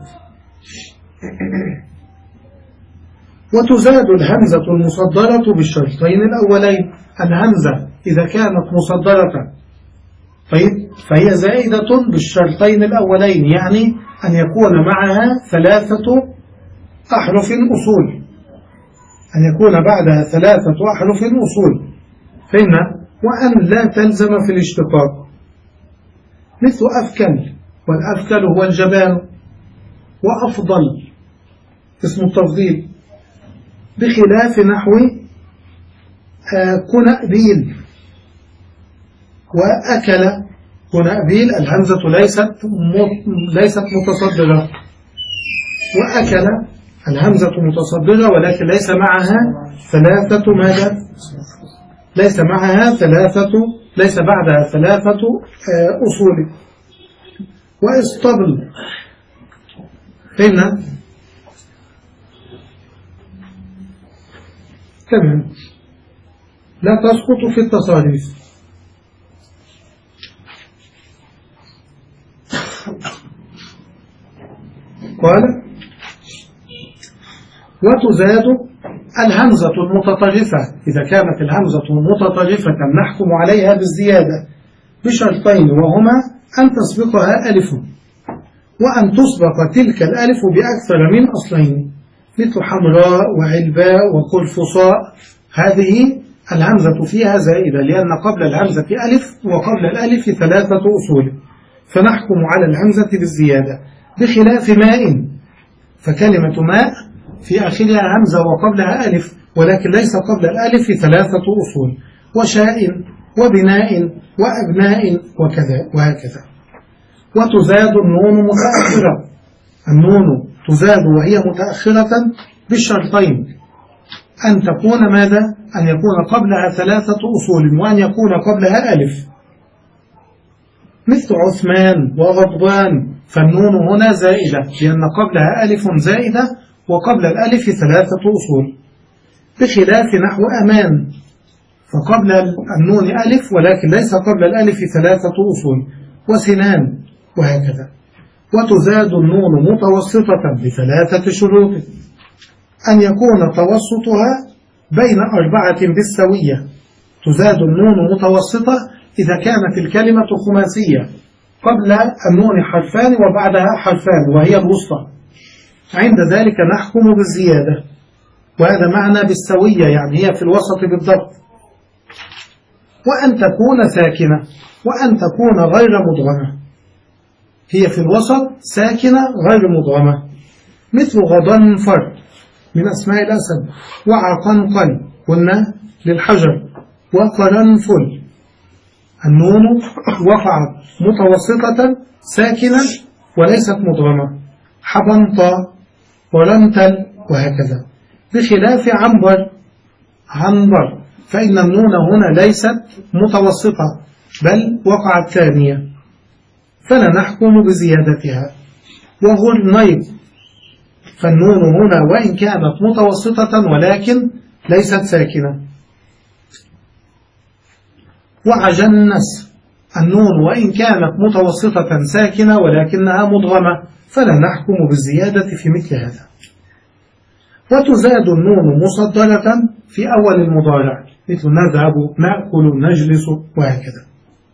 وتزاد الهمزة المصدرة بالشرطين الأولين. الهمزة إذا كانت مصدرة طيب فهي زائدة بالشرطين الأولين، يعني أن يكون معها ثلاثة أحرف أصول، أن يكون بعدها ثلاثة أحرف أصول. فإن وأن لا تلزم في الاشتقاق، مثل أفكل، والأفكل هو الجبان. وأفضل اسم التفضيل، بخلاف نحو كنأبيل وأكل. كنأبيل الهمزة ليست ليست متصدرة، وأكل الهمزة متصدرة ولكن ليس معها ثلاثة ماذا؟ ليس معها ثلاثة ليس بعدها ثلاثة أصول. وإسطبل، فإن تمام لا تسقط في التصاريف. قال وتزاد الهمزة المتطرفة. إذا كانت الهمزة متطرفة نحكم عليها بالزيادة بشرطين، وهما أن تسبقها ألف، وأن تسبق تلك الألف بأكثر من أصلين، مثل حمراء وعلباء وقرفصاء. هذه الهمزة فيها زائدة، لأن قبل الهمزة ألف وقبل الألف ثلاثة أصول، فنحكم على الهمزة بالزيادة، بخلاف ماء، فكلمة ماء في آخرها همزة وقبلها ألف، ولكن ليس قبل الألف ثلاثة أصول، وشاء وبناء وأبناء وكذا وهكذا. وتزاد النون متأخرة. النون تزاد وهي متأخرة بالشرطين: أن تكون ماذا؟ أن يكون قبلها ثلاثة أصول، وأن يكون قبلها ألف، مثل عثمان وغضبان، فالنون هنا زائدة لأن قبلها ألف زائدة وقبل الألف ثلاثة أصول، بخلاف نحو أمان، فقبل النون ألف ولكن ليس قبل الألف ثلاثة أصول، وسنان وهكذا. وتزاد النون متوسطة بثلاثة شروط: أن يكون توسطها بين أربعة بالسوية. تزاد النون متوسطة إذا كانت الكلمة خماسية، قبل النون حرفان وبعدها حرفان وهي الوسطى، عند ذلك نحكم بالزيادة، وهذا معنى بالسوية، يعني هي في الوسط بالضبط. وأن تكون ساكنة، وأن تكون غير مدغمة، هي في الوسط ساكنة غير مدغمة، مثل غضنفر من أسماء الأسد، وعقنقل قلنا للحجر، وقرنفل. النون وقعت متوسطة ساكنة وليست مدغمة، حبنطة ورمتل وهكذا، بخلاف عنبر عنبر فإن النون هنا ليست متوسطة بل وقعت ثانية، فلا نحكم بزيادتها. وغرنيط، فالنون هنا وإن كانت متوسطة ولكن ليست ساكنة. وعجنس، النون وإن كانت متوسطة ساكنة ولكنها مدغمة، فلا نحكم بالزيادة في مثل هذا. وتزاد النون مصدرة في أول المضارع، مثل نذهب، نأكل، نجلس وهكذا.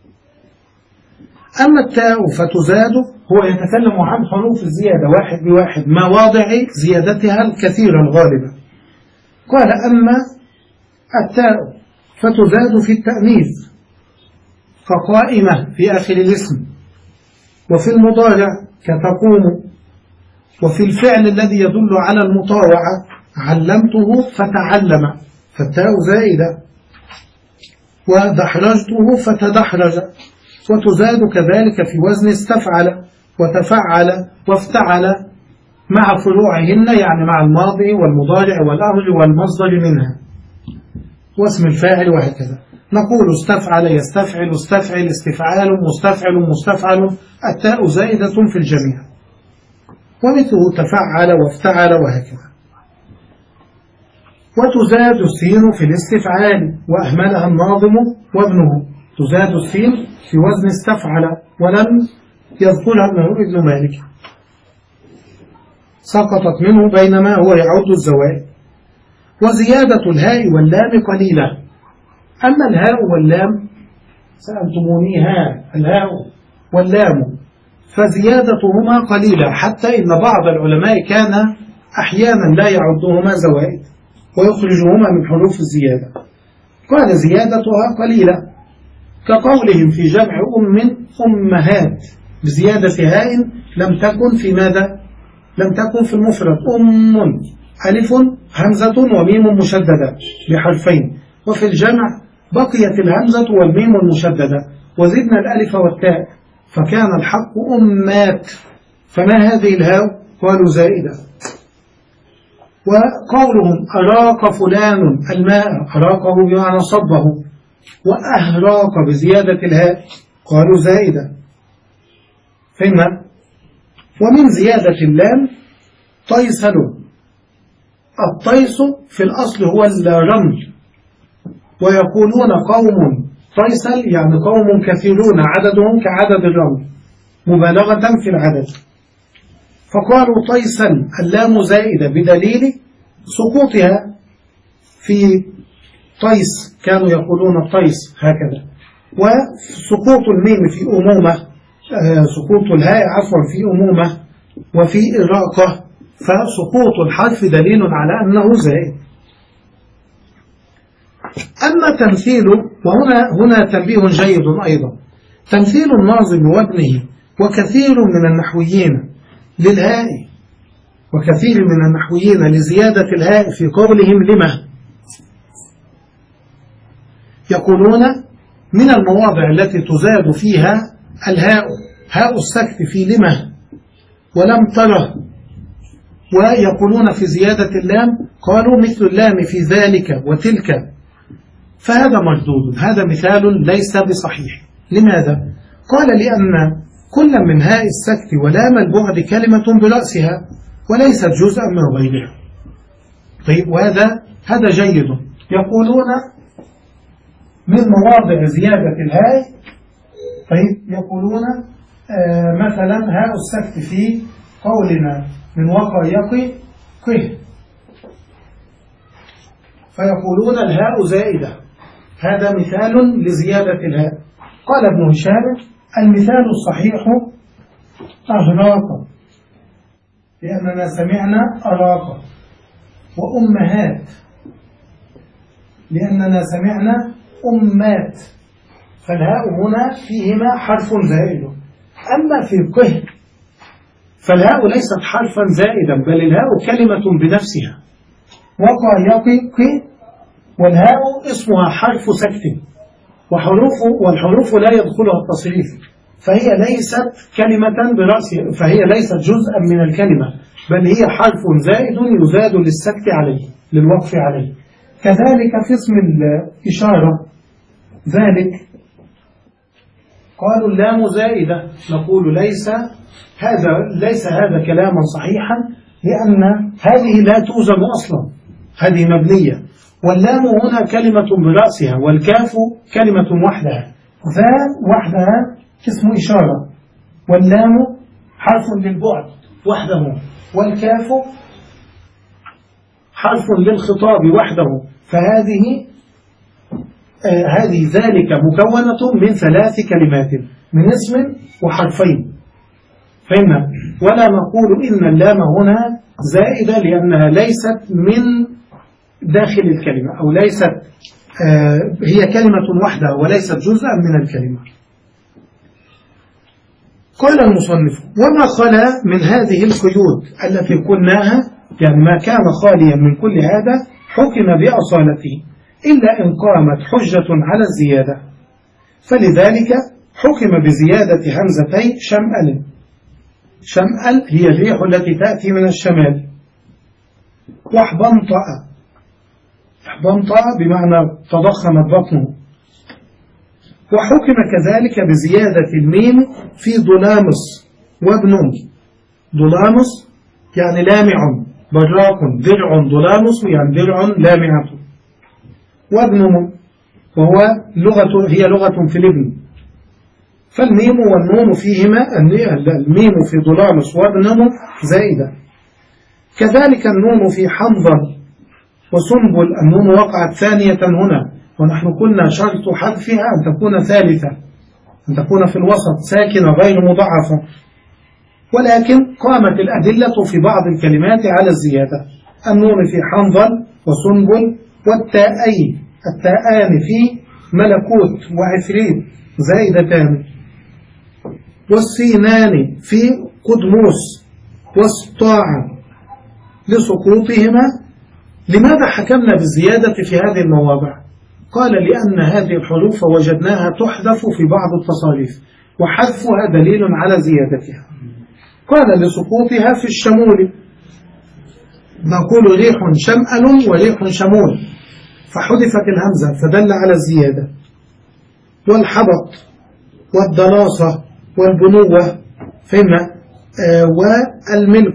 أما التاء فتزاد، هو يتكلم عن حروف الزيادة واحد بواحد، مواضع زيادتها الكثيرة الغالبة. قال أما التاء فتزاد في التأنيث كقائمة في آخر الاسم، وفي المضارع كتقوم، وفي الفعل الذي يدل على المطاوعة علمته فتعلم، فالتاء زائدة، ودحرجته فتدحرج. وتزاد كذلك في وزن استفعل وتفعل وافتعل مع فروعهن، يعني مع الماضي والمضارع والأمر والمصدر منها، واسم الفاعل وهكذا. نقول استفعل يستفعل، استفعل استفعال، مستفعل مستفعل، التاء زائدة في الجميع. ومثله تفعل وافتعل وهكذا. وتزاد السين في الاستفعال وأهملها الناظم وابنه. تزاد السين في وزن استفعل ولم يذكرها ابن مالك، سقطت منه بينما هو يعود الزوائد. وزيادة الهاء واللام قليلة. أما الهاء واللام سألتمونيها، الهاء واللام، فزيادتهما قليلة، حتى إن بعض العلماء كان أحيانا لا يعدهما زوائد ويخرجهما من حروف الزيادة. قال زيادتها قليلة، كقولهم في جمع أم أمهات بزيادة هاء لم تكن في ماذا؟ لم تكن في المفرد. أم ألف همزة وميم مشددة بحرفين، وفي الجمع بقيت الهمزة والميم المشددة وزدنا الألف والتاء، فكان الحق أمات. فما هذه الهاء؟ قالوا زائدة. وقولهم أراق فلان الماء، أراقه بمعنى صبه، وأهراق بزيادة الهاء، قالوا زائدة. فهمنا؟ ومن زيادة اللام طيسل. الطيس في الأصل هو الرمل، ويقولون قوم طيسل يعني قوم كثيرون عددهم كعدد الرمل، مبالغة في العدد. فقالوا طيسا اللام زائدة بدليل سقوطها في طيس، كانوا يقولون طيس هكذا. وسقوط الميم في أمومة، آه سقوط الهاء عفوا في أمومة وفي إراقة، فسقوط الحرف دليل على أنه زائد. أما تمثيل، وهنا هنا تنبيه جيد أيضا، تمثيل الناظم وابنه وكثير من النحويين للهاء وكثير من النحويين لزيادة الهاء في قولهم لما، يقولون من المواضع التي تزاد فيها الهاء هاء السكت في لما ولم تره، ويقولون في زيادة اللام قالوا مثل اللام في ذلك وتلك، فهذا مردود، هذا مثال ليس بصحيح. لماذا؟ قال لأن كل من هاء السكت ولام البعد كلمة برأسها وليست جزءا من غيرها. طيب، وهذا هذا جيد. يقولون من مواضع زيادة الهاء، طيب يقولون آه مثلا هاء السكت في قولنا من وقع يقي قه، فيقولون الهاء زائدة، هذا مثال لزيادة الهاء. قال ابن هشام المثال الصحيح أهراق، لأننا سمعنا أراق، وأمهات لأننا سمعنا أمات، فالهاء هنا فيهما حرف زائد. أما في قه فالهاء ليست حرفا زائدا، بل الهاء كلمة بنفسها، وقع يقي قه، والهاء اسمها حرف سكت، وحروف والحروف لا يدخلها التصريف، فهي ليست كلمة برأسها، فهي ليست جزءا من الكلمة، بل هي حرف زائد يزاد للسكت عليه، للوقف عليه. كذلك في اسم الإشارة ذلك قالوا اللام زائدة، نقول ليس هذا ليس هذا كلاما صحيحا، لأن هذه لا توزن أصلا، هذه مبنية، واللام هنا كلمة برأسها، والكاف كلمة وحدها، ذا وحدها اسم إشارة، واللام حرف للبعد وحده، والكاف حرف للخطاب وحده، فهذه آه هذه ذلك مكونة من ثلاث كلمات، من اسم وحرفين، فهمنا؟ ولا نقول إن اللام هنا زائدة لأنها ليست من داخل الكلمة، أو ليست آه هي كلمة وحدها وليست جزءا من الكلمة. قال المصنف وما خلا من هذه القيود التي قلناها، يعني ما كان خاليا من كل هذا حكم بأصالته، إلا إن قامت حجة على الزيادة، فلذلك حكم بزيادة همزتي شمأل. شمأل هي الريح التي تأتي من الشمال، وحبنطأ، حبنطأ بمعنى تضخمت بطنه. وحكم كذلك بزيادة الميم في ضلامس وابن. ضلامس يعني لامع، براق، درع ضلامس يعني درع لامعة، وابن وهو لغة هي لغة في الابن، فالميم والنون فيهما، الميم في ضلامس وابن زائدة. كذلك النون في حنظل وسنبل، النون وقعت ثانية هنا، ونحن قلنا شرط حذفها أن تكون ثالثة، أن تكون في الوسط ساكنة غير مضاعفة، ولكن قامت الأدلة في بعض الكلمات على الزيادة. النون في حنظل وسنبل، والتاءين التاءان في ملكوت وعفريت زائدتان، والسينان في قدموس واسطاع لسقوطهما. لماذا حكمنا بالزيادة في هذه المواضع؟ قال لأن هذه الحروف وجدناها تحذف في بعض التصاريف، وحذفها دليل على زيادتها. قال لسقوطها في الشمول، نقول ريح شمأل وريح شمول، فحذفت الهمزة فدل على الزيادة. والحبط والدراسة والبنوة، فهمنا؟ آه والملك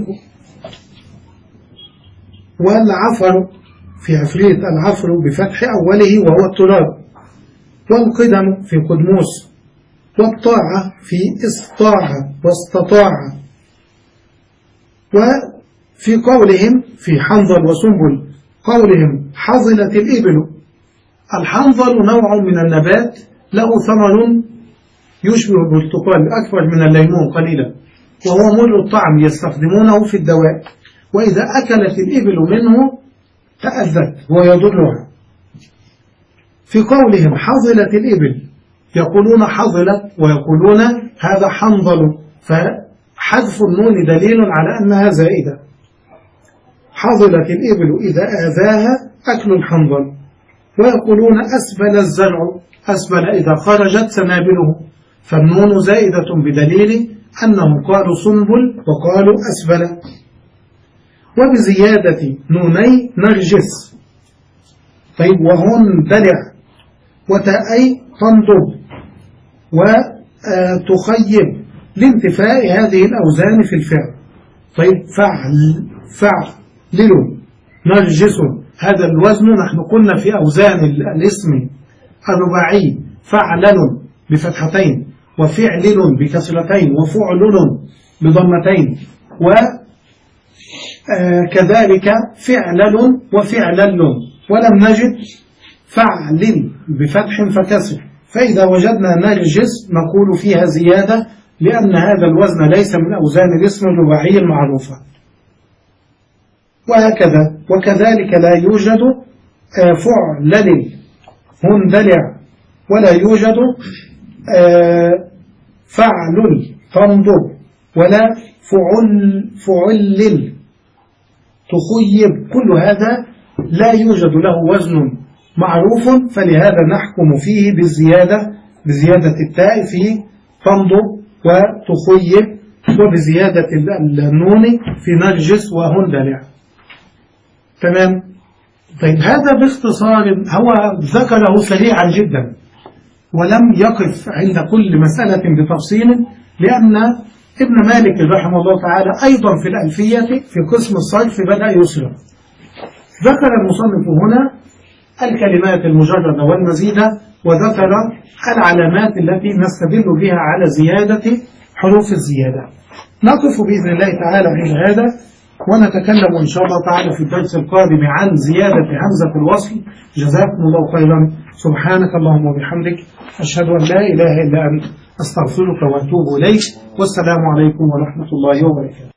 والعفر في عفريت، العفر بفتح أوله وهو التراب، والقدم في قدموس، والطاعة في استطاع واستطاع. وفي قولهم في حنظل وسنبل قولهم حظلت الإبل. الحنظل نوع من النبات له ثمر يشبه البرتقال أكبر من الليمون قليلا، وهو مر الطعم يستخدمونه في الدواء، وإذا أكلت الإبل منه تأذت ويضرها. في قولهم حظلت الإبل يقولون حظلت ويقولون هذا حنظل، فحذف النون دليل على أنها زائدة. حظلت الإبل إذا آذاها أكل الحنظل. ويقولون أسبل الزرع، أسبل إذا خرجت سنابله، فالنون زائدة بدليل أنهم قالوا سنبل وقالوا أسبل. وبزيادة نوني نرجس. طيب وهن دلع وتأي تنضب وتخيب لانتفاء هذه الأوزان في الفعل. طيب فعل فعل نرجس، هذا الوزن نحن قلنا في أوزان الاسم الرباعي فعلل بفتحتين وفعلل بكسرتين وفعلل بضمتين، وكذلك فعلل وفعلل، ولم نجد فعل بفتح فكسر، فإذا وجدنا نرجس نقول فيها زيادة لأن هذا الوزن ليس من أوزان الاسم الرباعي المعروفة. وهكذا. وكذلك لا يوجد فعلل هندلع، ولا يوجد فعل تنضب، ولا فعل فعلل تخيب، كل هذا لا يوجد له وزن معروف، فلهذا نحكم فيه بالزيادة، بزيادة التاء في تنضب وتخيب، وبزيادة النون في نرجس وهندلع. تمام. طيب هذا باختصار، هو ذكره سريعا جدا ولم يقف عند كل مسألة بتفصيل، لأن ابن مالك رحمه الله تعالى أيضا في الألفية في قسم الصرف بدأ يسرع. ذكر المصنف هنا الكلمات المجردة والمزيدة، وذكر العلامات التي نستدل بها على زيادة حروف الزيادة. نقف بإذن الله تعالى عند هذا، ونتكلم إن شاء الله تعالى في الدرس القادم عن زيادة همزة الوصل. جزاكم الله خيرا. سبحانك اللهم وبحمدك، أشهد أن لا إله إلا أنت، أستغفرك وأتوب إليك، والسلام عليكم ورحمة الله وبركاته.